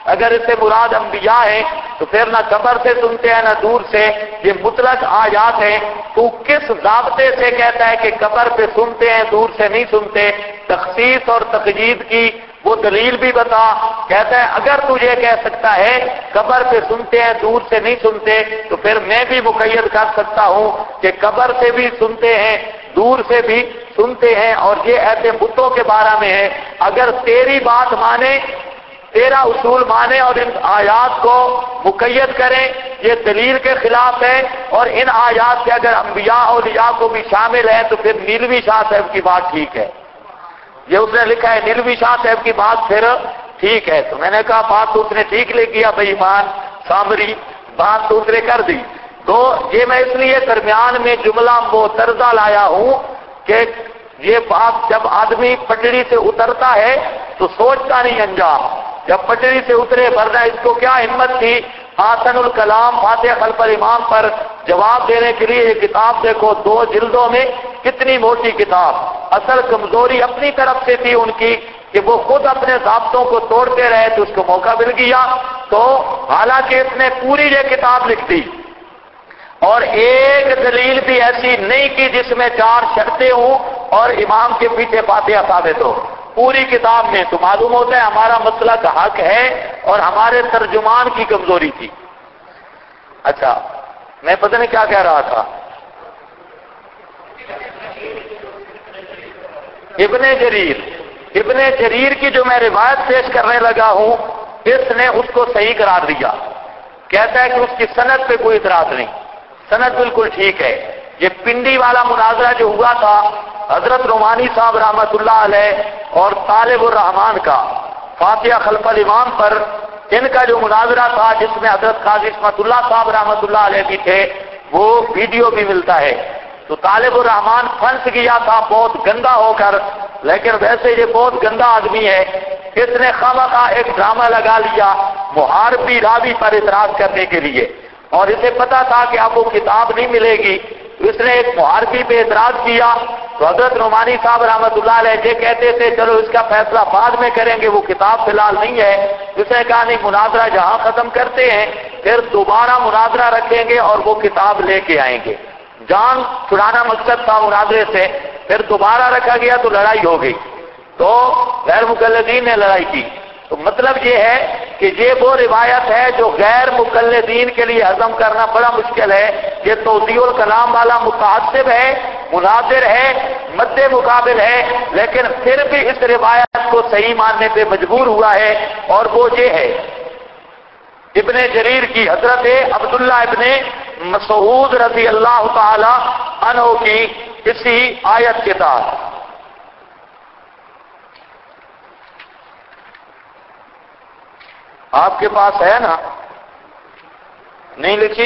اگر اس سے مراد انبیاء ہیں تو پھر نہ قبر سے سنتے ہیں نہ دور سے، یہ مطلق آیات ہیں۔ تو کس ضابطے سے کہتا ہے کہ قبر پہ سنتے ہیں دور سے نہیں سنتے؟ تخصیص اور تقیید کی وہ دلیل بھی بتا۔ کہتا ہے اگر تجھے کہہ سکتا ہے قبر پہ سنتے ہیں دور سے نہیں سنتے، تو پھر میں بھی مقید کر سکتا ہوں کہ قبر سے بھی سنتے ہیں دور سے بھی سنتے ہیں، اور یہ ایسے بتوں کے بارے میں ہے۔ اگر تیری بات مانے، تیرا اصول مانے اور ان آیات کو مقید کریں، یہ دلیل کے خلاف ہے، اور ان آیات کے اگر انبیاء اولیاء کو بھی شامل ہیں تو پھر نیلوی شاہ صاحب کی بات ٹھیک ہے۔ یہ اس نے لکھا ہے نیلوی شاہ صاحب کی بات پھر ٹھیک ہے۔ تو میں نے کہا بات تو اس نے ٹھیک لے کیا بھائی ایمان سامری، بات تو اس نے کر دی۔ تو یہ میں اس لیے درمیان میں جملہ معترضہ لایا ہوں کہ یہ بات جب آدمی پٹڑی سے اترتا ہے تو سوچتا نہیں انجام، جب پٹڑی سے اترے، ورنہ اس کو کیا ہمت تھی آسن الکلام فاتح خلف الامام پر جواب دینے کے لیے۔ یہ کتاب دیکھو 2 جلدوں میں، کتنی موٹی کتاب۔ اصل کمزوری اپنی طرف سے تھی ان کی کہ وہ خود اپنے ضابطوں کو توڑتے رہے تو اس کو موقع مل گیا، تو حالانکہ اس نے پوری یہ کتاب لکھ دی اور ایک دلیل بھی ایسی نہیں کی جس میں 4 شرطیں ہوں اور امام کے پیچھے فاتحہ ثابت ہو، پوری کتاب میں۔ تو معلوم ہوتا ہے ہمارا مسئلہ کا حق ہے اور ہمارے ترجمان کی کمزوری تھی۔ اچھا میں پتہ نہیں کیا کہہ رہا تھا۔ ابن جریر کی جو میں روایت پیش کرنے لگا ہوں، اس نے اس کو صحیح قرار دیا، کہتا ہے کہ اس کی سند پہ کوئی اعتراض نہیں، سند بالکل ٹھیک ہے۔ یہ پنڈی والا مناظرہ جو ہوا تھا حضرت نعمانی صاحب رحمۃ اللہ علیہ اور طالب الرحمان کا فاتحہ خلف الامام پر، ان کا جو مناظرہ تھا جس میں حضرت قاضی عصمت اللہ صاحب رحمۃ اللہ علیہ بھی تھے، وہ ویڈیو بھی ملتا ہے۔ تو طالب الرحمان پھنس گیا تھا بہت گندا ہو کر، لیکن ویسے یہ بہت گندا آدمی ہے، اس نے خواہ ایک ڈرامہ لگا لیا محاربی راوی پر اعتراض کرنے کے لیے، اور اسے پتا تھا کہ اب وہ کتاب نہیں ملے گی، تو اس نے ایک محاربی پہ اعتراض کیا۔ تو حضرت نعمانی صاحب رحمۃ اللہ علیہ یہ کہتے تھے چلو اس کا فیصلہ بعد میں کریں گے، وہ کتاب فی الحال نہیں ہے۔ اس نے کہا نہیں، مناظرہ جہاں ختم کرتے ہیں پھر دوبارہ مناظرہ رکھیں گے اور وہ کتاب لے کے آئیں گے۔ جان چھڑانا مقصد تھا مناظرے سے، پھر دوبارہ رکھا گیا تو لڑائی ہو گئی، تو غیر مقلدین نے لڑائی کی۔ تو مطلب یہ ہے کہ یہ وہ روایت ہے جو غیر مقلدین کے لیے ہضم کرنا بڑا مشکل ہے۔ یہ توضیح الکلام والا متعصب ہے، مناظر ہے، مد مقابل ہے، لیکن پھر بھی اس روایت کو صحیح ماننے پہ مجبور ہوا ہے، اور وہ یہ ہے ابن جریر کی حضرت عبداللہ ابن مسعود رضی اللہ تعالی عنہ کی اسی آیت کے تحت۔ آپ کے پاس ہے نا؟ نہیں لکھی؟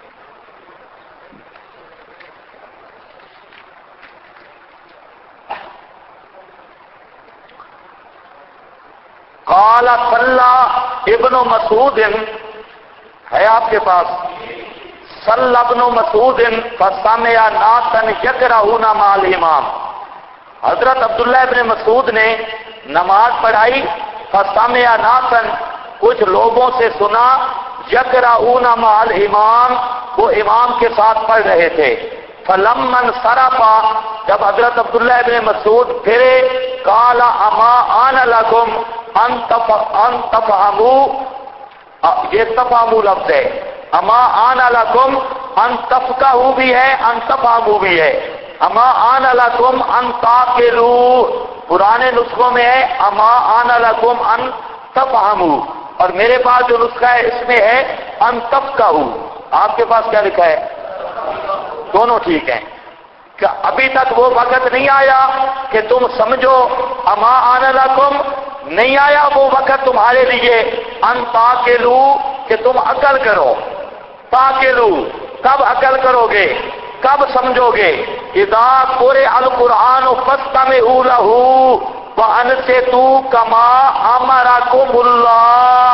قال صلی ابن مسعود، ہے آپ کے پاس؟ صلی ابن مسعود فسمع ناسا یقرؤون مع الامام، حضرت عبداللہ ابن مسعود نے نماز پڑھائی، فسمع ناسا کچھ لوگوں سے سنا، یقرؤون مع الامام وہ امام کے ساتھ پڑھ رہے تھے۔ فلما انصرف جب حضرت عبداللہ ابن مسعود پھرے، قال اما آن لکم ان تفہموا، یہ تفہموا لفظ ہے، اما آن لکم ان تفقہوا بھی ہے، ان تفہموا بھی ہے، اما آن لکم ان تعقلوا، پرانے نسخوں میں ہے اما آن لکم ان تفہموا، اور میرے پاس جو نسخہ ہے اس میں ہے ان تفقہوا۔ آپ کے پاس کیا لکھا ہے؟ دونوں ٹھیک ہیں۔ کیا ابھی تک وہ وقت نہیں آیا کہ تم سمجھو؟ اما آن لکم نہیں آیا وہ وقت تمہارے لیے، ان تعقلوا کہ تم عقل کرو، تعقلوا کب عقل کرو گے، کب سمجھو گے؟ اذا قرئ القرآن فاستمعوا له وانصتوا كما امركم اللہ،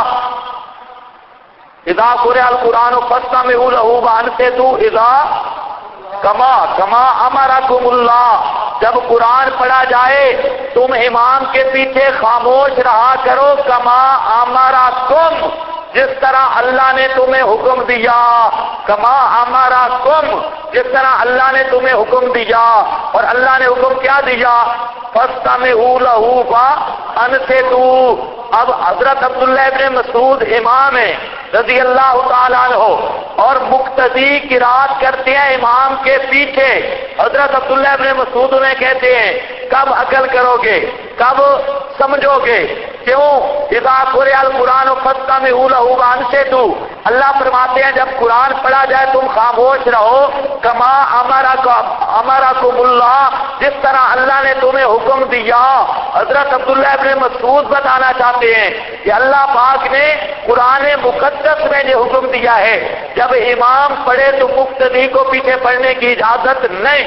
اذا قرئ القرآن فاستمعوا له وانصتوا اذا کما امرکم اللہ، جب قرآن پڑھا جائے تم امام کے پیچھے خاموش رہا کرو، کما امرکم، جس طرح اللہ نے تمہیں حکم دیا، کما امرکم، جس طرح اللہ نے تمہیں حکم دیا۔ اور اللہ نے حکم کیا دیا؟ فاستمعوا لہ وانصتوا۔ اب حضرت عبداللہ ابن مسعود امام ہیں رضی اللہ تعالیٰ عنہ، اور مقتدی قرات کرتے ہیں امام کے پیچھے۔ حضرت عبداللہ ابن مسعود انہیں کہتے ہیں کب عقل کرو گے، کب سمجھو گے؟ کیوں؟ اذا قرئ القرآن فاستمعوا لہ وانصتوا، اللہ فرماتے ہیں جب قرآن پڑھا جائے تم خاموش رہو، کما امرکم اللہ، جس طرح اللہ نے تمہیں حکم دیا۔ حضرت عبداللہ ابن مسعود بتانا چاہتے ہیں کہ اللہ پاک نے قرآن مقدس میں یہ حکم دیا ہے جب امام پڑھے تو مقتدی کو پیچھے پڑھنے کی اجازت نہیں۔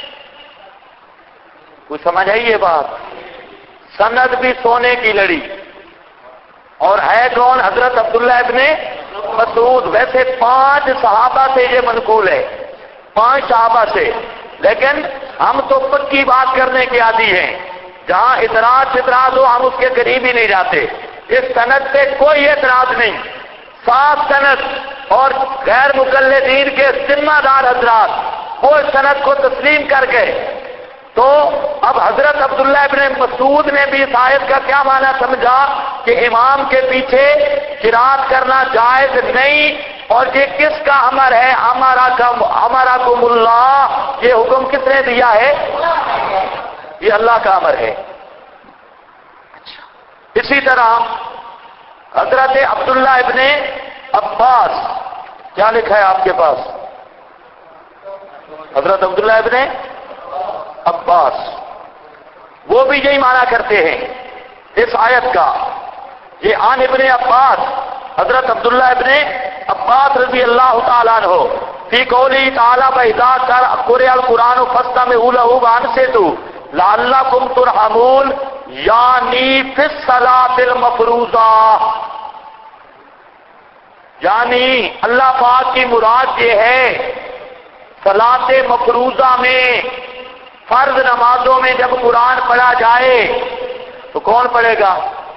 کچھ سمجھ آئی یہ بات؟ سند بھی سونے کی لڑی، اور ہے کون؟ حضرت عبداللہ ابن مسعود۔ ویسے 5 صحابہ سے یہ منقول ہے، 5 صحابہ سے، لیکن ہم تو پکی بات کرنے کے عادی ہیں، جہاں اعتراض ہو ہم اس کے قریب ہی نہیں جاتے۔ اس سند پہ کوئی اعتراض نہیں، صاف سند، اور غیر مقلدین کے ذمہ دار حضرات وہ اس سند کو تسلیم کر گئے۔ تو اب حضرت عبداللہ ابن مسعود نے بھی اس آیت کا کیا معنی سمجھا کہ امام کے پیچھے قرات کرنا جائز نہیں، اور یہ کس کا امر ہے؟ امرکم اللہ، یہ حکم کس نے دیا ہے؟ یہ اللہ کا امر ہے۔ اسی طرح حضرت عبداللہ ابن عباس، کیا لکھا ہے آپ کے پاس؟ حضرت عبداللہ ابن عباس وہ بھی یہی معنی کرتے ہیں اس آیت کا۔ یہ عن ابن عباس، حضرت عبداللہ ابن عباس رضی اللہ تعالیٰ عنہ، فی قولی تعالیٰ وَإِذَا قُرِئَ الْقُرْآنُ فَاسْتَمِعُوا لَهُ وَأَنصِتُوا لَعَلَّكُمْ تُرْحَمُونَ، یعنی فی الصلاۃ المفروضہ، یعنی اللہ پاک کی مراد یہ ہے صلاۃ مفروضہ میں، فرض نمازوں میں جب قرآن پڑھا جائے تو کون پڑھے گا؟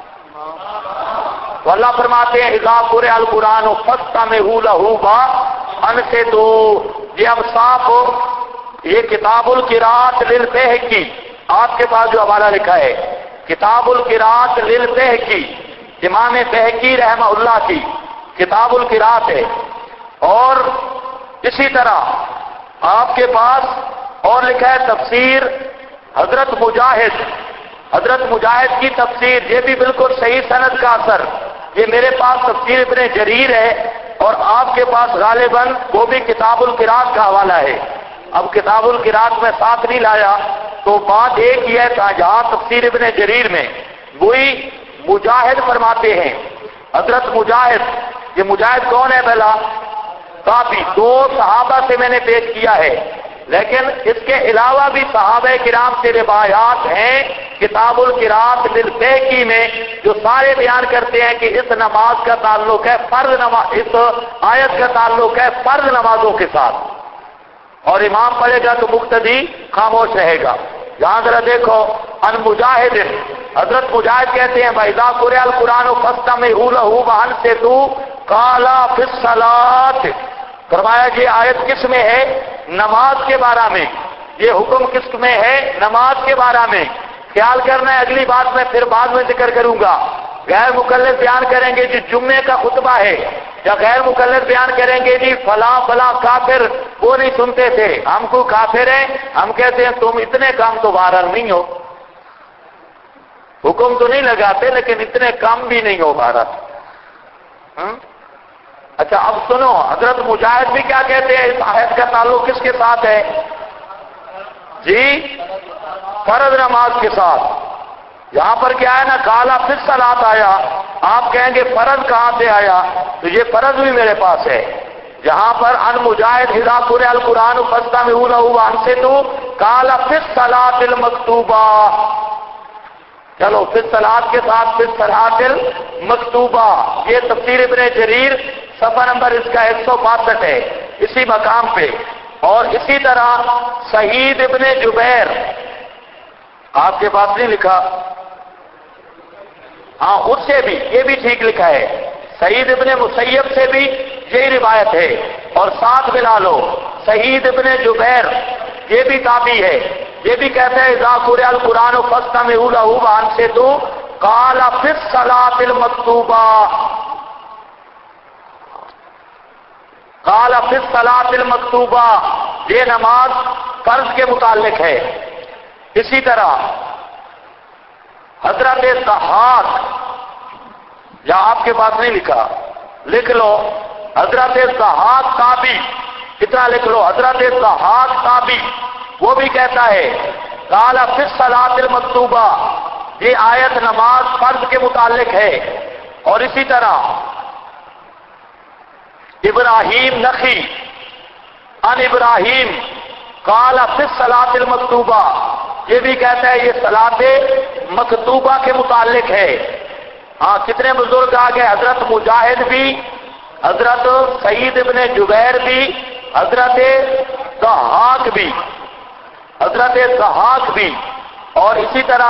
تو اللہ فرماتے ہیں اذا قرئ القرآن فاستمعوا لہ وانصتوا۔ یہ اب صاف ہو، یہ کتاب القراءۃ للبیہقی، آپ کے پاس جو حوالہ لکھا ہے کتاب القراءۃ للبیہقی، امام بہقی رحمہ اللہ کی کتاب القراءۃ ہے۔ اور اسی طرح آپ کے پاس اور لکھا ہے تفسیر حضرت مجاہد کی تفسیر، یہ بھی بالکل صحیح سند کا اثر۔ یہ میرے پاس تفسیر ابن جریر ہے، اور آپ کے پاس غالباً وہ بھی کتاب القراءۃ کا حوالہ ہے۔ اب کتاب القراءۃ میں ساتھ نہیں لایا، تو بات ایک ہی ہے، جہاں تفسیر ابن جریر میں وہی مجاہد فرماتے ہیں، حضرت مجاہد۔ یہ مجاہد کون ہے بھلا؟ کافی 2 صحابہ سے میں نے پیش کیا ہے، لیکن اس کے علاوہ بھی صحابہ کرام سے روایات ہیں کتاب القراءۃ للبیہقی میں، جو سارے بیان کرتے ہیں کہ اس نماز کا تعلق ہے اس آیت کا تعلق ہے فرض نمازوں کے ساتھ، اور امام پڑھے گا تو مقتدی خاموش رہے گا۔ یہاں ذرا دیکھو، ان مجاہد، حضرت مجاہد کہتے ہیں وَإِذَا قُرِئَ الْقُرْآنُ فَاسْتَمِعُوا لَهُ وَأَنصِتُوا قَالَ فِي الصَّلَاةِ۔ فرمایا یہ آیت کس میں ہے؟ نماز کے بارے میں، یہ حکم کس میں ہے؟ نماز کے بارے میں۔ خیال کرنا ہے، اگلی بات میں پھر بعد میں ذکر کروں گا۔ غیر مقلد بیان کریں گے جی جمعے کا خطبہ ہے، یا غیر مقلد بیان کریں گے جی فلاں فلاں کافر، وہ نہیں سنتے تھے، ہم کو کافر ہیں، ہم کہتے ہیں تم اتنے کام تو بہرحال نہیں ہو، حکم تو نہیں لگاتے لیکن اتنے کام بھی نہیں ہو بہرحال۔ اچھا اب سنو، حضرت مجاہد بھی کیا کہتے ہیں؟ اس آیت کا تعلق کس کے ساتھ ہے جی؟ فرض نماز کے ساتھ۔ یہاں پر کیا ہے نا، کالا فی الصلاۃ آیا، آپ کہیں گے فرض کہاں سے آیا؟ تو یہ فرض بھی میرے پاس ہے، جہاں پر ان مجاہد اذا قرئ القرآن فاستمعوا لہ وانصتوا کالا فی الصلاۃ المکتوبہ۔ چلو فی الصلاۃ کے ساتھ فی الصلاۃ المکتوبہ، یہ تفسیر ابن جریر صفحہ نمبر اس کا 162 ہے اسی مقام پہ۔ اور اسی طرح سعید ابن جبیر آپ کے پاس نہیں لکھا؟ ہاں اس سے بھی یہ بھی ٹھیک لکھا ہے، سعید ابن مسیب سے بھی یہی روایت ہے، اور ساتھ ملا لو سعید ابن جبیر یہ بھی تابعی ہے، یہ بھی کہتے ہیں اذا قرئ القرآن فاستمعوا له وانصتوا قال فی الصلاۃ المکتوبہ، قال فی الصلاۃ المکتوبہ، یہ نماز فرض کے متعلق ہے۔ اسی طرح حضرت ضحاک، یا آپ کے پاس نہیں لکھا؟ لکھ لو حضرت ضحاک تابعی، کتنا لکھ لو، حضرت ضحاک تابعی وہ بھی کہتا ہے قال فی الصلاۃ المکتوبہ، یہ آیت نماز فرض کے متعلق ہے۔ اور اسی طرح ابراہیم نخی ان ابراہیم قال فی الصلاۃ المکتوبہ، یہ بھی کہتا ہے یہ صلاۃ مکتوبہ کے متعلق ہے۔ ہاں کتنے بزرگ آ گئے، حضرت مجاہد بھی، حضرت سعید ابن جبیر بھی، حضرت ضحاک بھی، حضرت ضحاک بھی، اور اسی طرح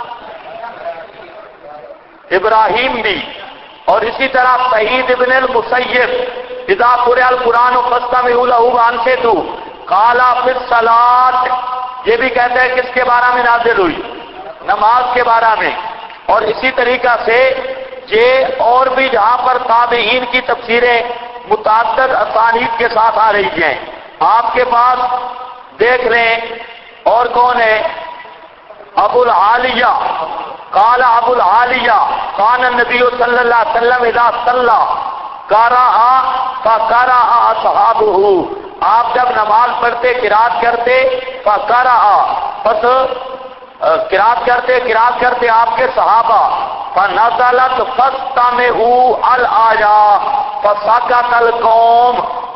ابراہیم بھی، اور اسی طرح سعید ابن المسیب اذا قرئ القرآن فاستمعوا له وانصتوا قال فی الصلاۃ، یہ بھی کہتے ہیں کس کے بارے میں نازل ہوئی؟ نماز کے بارے میں۔ اور اسی طریقہ سے یہ اور بھی جہاں پر تابعین کی تفسیریں متعدد اسانید کے ساتھ آ رہی ہیں، آپ کے پاس دیکھ لیں اور کون ہے؟ ابو العالیہ قال ابو العالیہ کان النبی صلی اللہ علیہ وسلم اذا صلی قرأ فقرأ اصحابہ، آپ جب نماز پڑھتے قرات کرتے فقرأ، بس قرات کرتے آپ کے صحابہ، فنزلت فاستمعوا الآیہ فسکت القوم،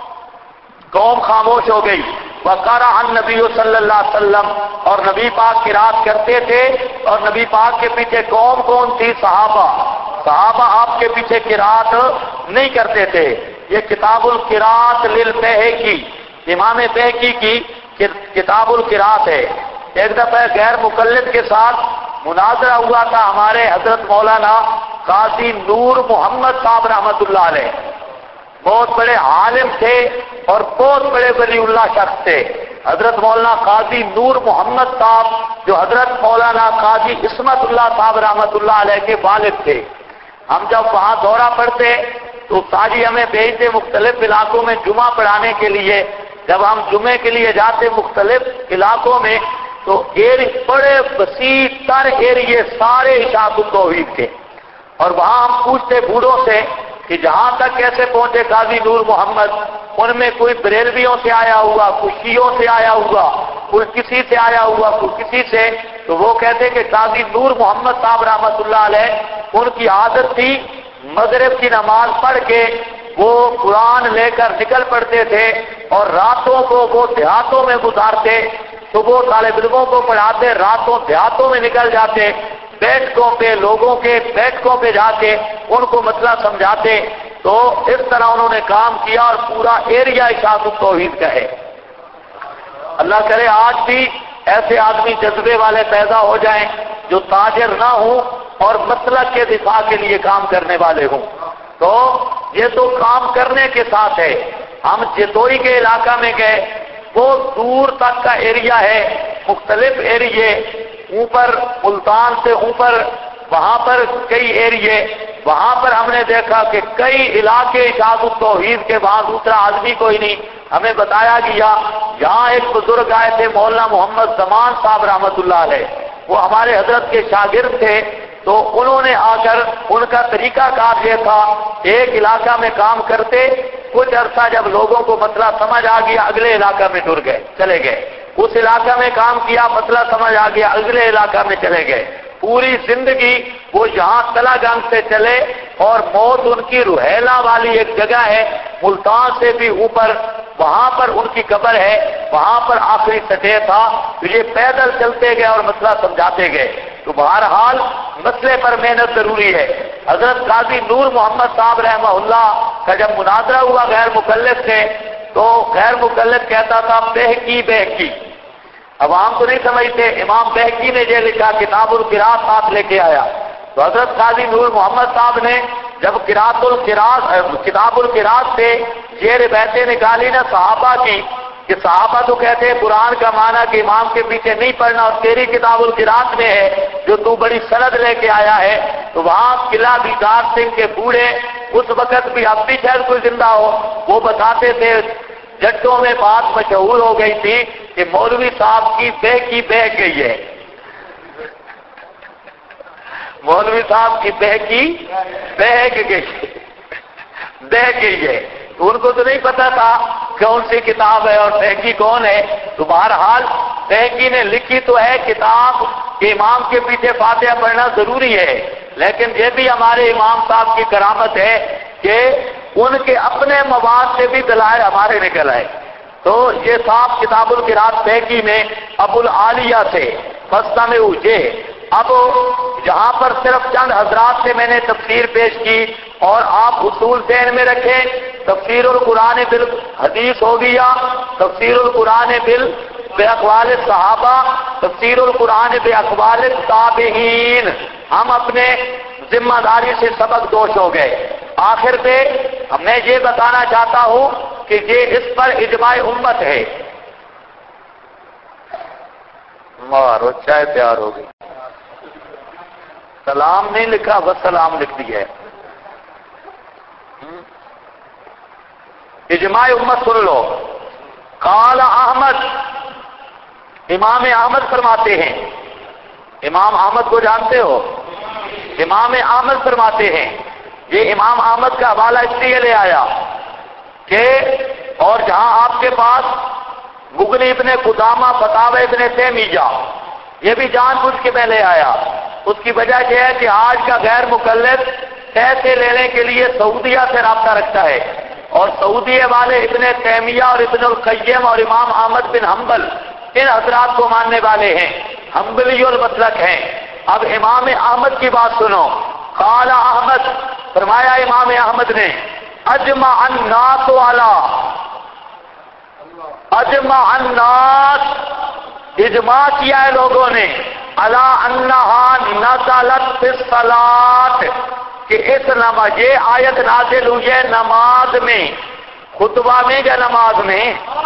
قوم خاموش ہو گئی، وقرأ النبی صلی اللہ علیہ وسلم، اور نبی پاک قرات کرتے تھے، اور نبی پاک کے پیچھے قوم کون تھی؟ صحابہ آپ کے پیچھے قرات نہیں کرتے تھے۔ یہ کتاب القرات للبیہقی، امام بیہقی کی کتاب القرات ہے۔ ایک دفعہ غیر مقلد کے ساتھ مناظرہ ہوا تھا ہمارے حضرت مولانا قاضی نور محمد صاحب رحمت اللہ علیہ، بہت بڑے عالم تھے اور بہت بڑے ولی اللہ شخص تھے، حضرت مولانا قاضی نور محمد صاحب جو حضرت مولانا قاضی عصمت اللہ صاحب رحمت اللہ علیہ کے والد تھے۔ ہم جب وہاں دورہ پڑتے تو قاضی ہمیں بھیجتے مختلف علاقوں میں جمعہ پڑھانے کے لیے، جب ہم جمعے کے لیے جاتے مختلف علاقوں میں تو بڑے وسیع تر ایریے سارے اشاعت التوحید کے، اور وہاں ہم پوچھتے بوڑھوں سے کہ جہاں تک کیسے پہنچے قاضی نور محمد، ان میں کوئی بریلویوں سے آیا ہوا، کوئی شیعوں سے آیا ہوا، کوئی کسی سے آیا ہوا، کوئی کسی سے، تو وہ کہتے کہ قاضی نور محمد صاحب رحمت اللہ علیہ ان کی عادت تھی مغرب کی نماز پڑھ کے وہ قرآن لے کر نکل پڑتے تھے، اور راتوں کو وہ دیہاتوں میں گزارتے، صبح طالب علموں کو پڑھاتے، راتوں دیہاتوں میں نکل جاتے، بیٹھکوں پہ لوگوں کے بیٹھکوں پہ جا کے ان کو مسئلہ سمجھاتے۔ تو اس طرح انہوں نے کام کیا اور پورا ایریا اشاعت التوحید کا ہے۔ اللہ کرے آج بھی ایسے آدمی جذبے والے پیدا ہو جائیں جو تاجر نہ ہوں اور مسلک کے دفاع کے لیے کام کرنے والے ہوں۔ تو یہ تو کام کرنے کے ساتھ ہے۔ ہم جتوئی کے علاقہ میں گئے، بہت دور تک کا ایریا ہے، مختلف ایریے، اوپر ملتان سے اوپر وہاں پر کئی ایریے، وہاں پر ہم نے دیکھا کہ کئی علاقے اشاعت التوحید کے، وہاں دوسرا آدمی کوئی نہیں۔ ہمیں بتایا گیا یہاں ایک بزرگ آئے تھے مولانا محمد زمان صاحب رحمت اللہ علیہ، وہ ہمارے حضرت کے شاگرد تھے، تو انہوں نے آ کر ان کا طریقہ کار یہ تھا، ایک علاقہ میں کام کرتے، کچھ عرصہ جب لوگوں کو مسئلہ سمجھ آ گیا اگلے علاقہ میں ٹر گئے، چلے گئے، اس علاقہ میں کام کیا، مسئلہ سمجھ آ گیا اگلے علاقہ میں چلے گئے، پوری زندگی وہ یہاں تلا گنج سے چلے، اور موت ان کی روہیلا والی ایک جگہ ہے ملتان سے بھی اوپر، وہاں پر ان کی قبر ہے، وہاں پر آخری سطح تھا، تو یہ پیدل چلتے گئے اور مسئلہ سمجھاتے گئے۔ تو بہرحال مسئلے پر محنت ضروری ہے۔ حضرت قاضی نور محمد صاحب رحمہ اللہ کا جب مناظرہ ہوا غیر مقلد سے، تو غیر مقلد کہتا تھا بہکی بہکی، عوام تو نہیں سمجھتے. امام بہقی نے یہ لکھا کتاب القراءت ساتھ لے کے آیا. تو حضرت قاضی نور محمد صاحب نے جب کتاب القراءت سے یہ روایتیں نکالی نا صحابہ کی کہ صحابہ تو کہتے ہیں قرآن کا معنی کہ امام کے پیچھے نہیں پڑھنا اور تیری کتاب القراءت میں ہے جو تو بڑی سند لے کے آیا ہے. تو وہاں قلعہ بیدار سنگھ کے بوڑھے اس وقت بھی اب بھی شاید کوئی زندہ ہو وہ بتاتے تھے جٹوں میں بات مشہور ہو گئی تھی کہ مولوی صاحب کی بہ گئی ہے. مولوی صاحب کی بہ گئی ہے. تو ان کو تو نہیں پتا تھا کون سی کتاب ہے اور بہقی کون ہے. تو بہرحال بہقی نے لکھی تو ہے کتاب کہ امام کے پیچھے فاتحہ پڑھنا ضروری ہے، لیکن یہ بھی ہمارے امام صاحب کی کرامت ہے کہ ان کے اپنے مواد سے بھی دلائل ہمارے نکل آئے. تو یہ صاحب کتاب القراءت بہقی میں ابو العالیہ سے فستہ میں اوجے. اب جہاں پر صرف چند حضرات سے میں نے تفسیر پیش کی اور آپ اصول ذہن میں رکھیں. تفسیر القرآن بالحدیث ہو گیا، تفسیر القرآن باقوال صحابہ، تفسیر القرآن باقوال التابعین. ہم اپنے ذمہ داری سے سبق دوش ہو گئے. آخر پہ میں یہ بتانا چاہتا ہوں کہ یہ اس پر اجماع امت ہے. مارو چائے تیار ہو گئی. سلام نہیں لکھا بس سلام لکھ دیا ہے. اجماع امت سن لو. قال احمد، امام احمد فرماتے ہیں. امام احمد کو جانتے ہو؟ امام احمد فرماتے ہیں. یہ امام احمد کا حوالہ اس لیے لے آیا کہ اور جہاں آپ کے پاس مغنی ابن قدامہ فتاوی ابن تیمیہ یہ بھی جان بوجھ کے میں لے آیا. اس کی وجہ یہ ہے کہ آج کا غیر مقلد پیسے لینے کے لیے سعودیہ سے رابطہ رکھتا ہے اور سعودیہ والے ابن تیمیہ اور ابن القیم اور امام احمد بن حنبل ان حضرات کو ماننے والے ہیں، حنبلی المسلک ہیں. اب امام احمد کی بات سنو. قال احمد، فرمایا امام احمد نے اجمع الناس اجمع الناس، اجماع کیا ہے لوگوں نے، علی انہا نزلت فی الصلاۃ، کہ اس نماز یہ آیت نازل ہوئی ہے نماز میں، خطبہ میں یا نماز میں؟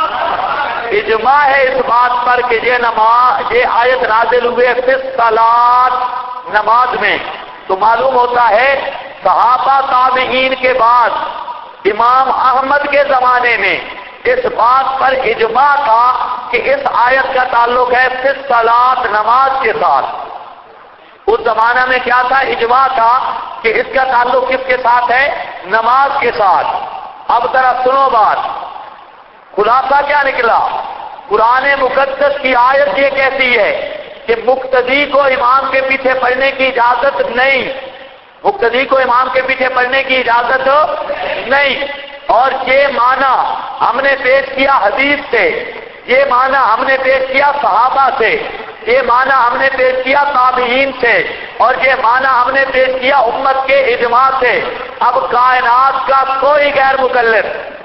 اجماع ہے اس بات پر کہ یہ آیت نازل ہوئی ہے فی الصلاۃ، نماز میں. تو معلوم ہوتا ہے صحابہ تابعین کے بعد امام احمد کے زمانے میں اس بات پر اجماع تھا کہ اس آیت کا تعلق ہے فی الصلاۃ، نماز کے ساتھ. اس زمانہ میں کیا تھا؟ اجماع تھا کہ اس کا تعلق کس کے ساتھ ہے؟ نماز کے ساتھ. اب ذرا سنو بات، خلاصہ کیا نکلا؟ قرآن مقدس کی آیت یہ کہتی ہے کہ مقتدی کو امام کے پیچھے پڑھنے کی اجازت نہیں، مقتدی کو امام کے پیچھے پڑھنے کی اجازت نہیں. اور یہ معنی ہم نے پیش کیا حدیث سے، یہ معنی ہم نے پیش کیا صحابہ سے، یہ معنی ہم نے پیش کیا تابعین سے، اور یہ معنی ہم نے پیش کیا امت کے اجماع سے. اب کائنات کا کوئی غیر مقلد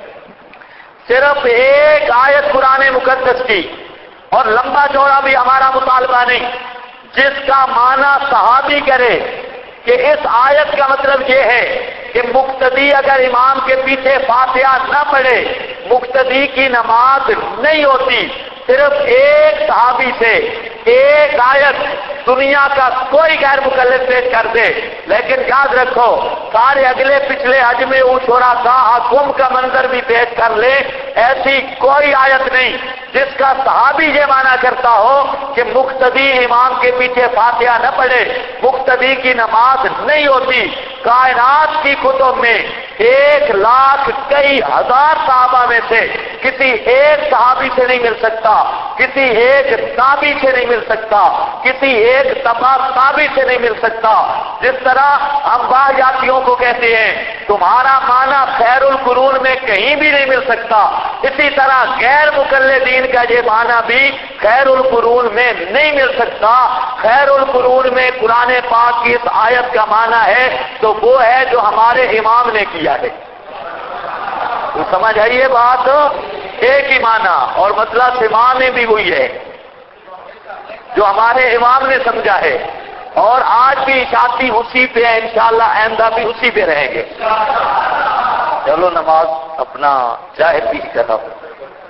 صرف ایک آیت قرآن مقدس کی، اور لمبا چوڑا بھی ہمارا مطالبہ نہیں، جس کا معنی صحابی کرے کہ اس آیت کا مطلب یہ ہے کہ مقتدی اگر امام کے پیچھے فاتحہ نہ پڑھے مقتدی کی نماز نہیں ہوتی. صرف ایک صحابی سے ایک آیت دنیا کا کوئی غیر مقلد پیش کر دے. لیکن یاد رکھو سارے اگلے پچھلے حج میں اوچھوڑا تھا حکم کا منظر بھی پیش کر لے، ایسی کوئی آیت نہیں جس کا صحابی یہ مانا کرتا ہو کہ مقتدی امام کے پیچھے فاتحہ نہ پڑھے مقتدی کی نماز نہیں ہوتی. کائنات کی کتب میں 1,00,000 کئی ہزار صحابہ میں سے کسی ایک صحابی سے نہیں مل سکتا، کسی ایک تابعی سے نہیں مل سکتا، کسی ایک تابعی سے نہیں مل سکتا. جس طرح ہم باحیاتیوں کو کہتے ہیں تمہارا معنی خیر القرون میں کہیں بھی نہیں مل سکتا، اسی طرح غیر مقلدین کا یہ معنی بھی خیر القرون میں نہیں مل سکتا. خیر القرون میں قرآن پاک کی اس آیت کا معنی ہے تو وہ ہے جو ہمارے امام نے کیا ہے. تو سمجھ آئیے بات، ایک ہی معنی، اور مسئلہ سما میں بھی وہی ہے. جو ہمارے امام نے سمجھا ہے، اور آج بھی شادی اسی پہ ہے، انشاءاللہ آئندہ بھی اسی پہ رہیں گے۔ چلو نماز اپنا چائے پی کر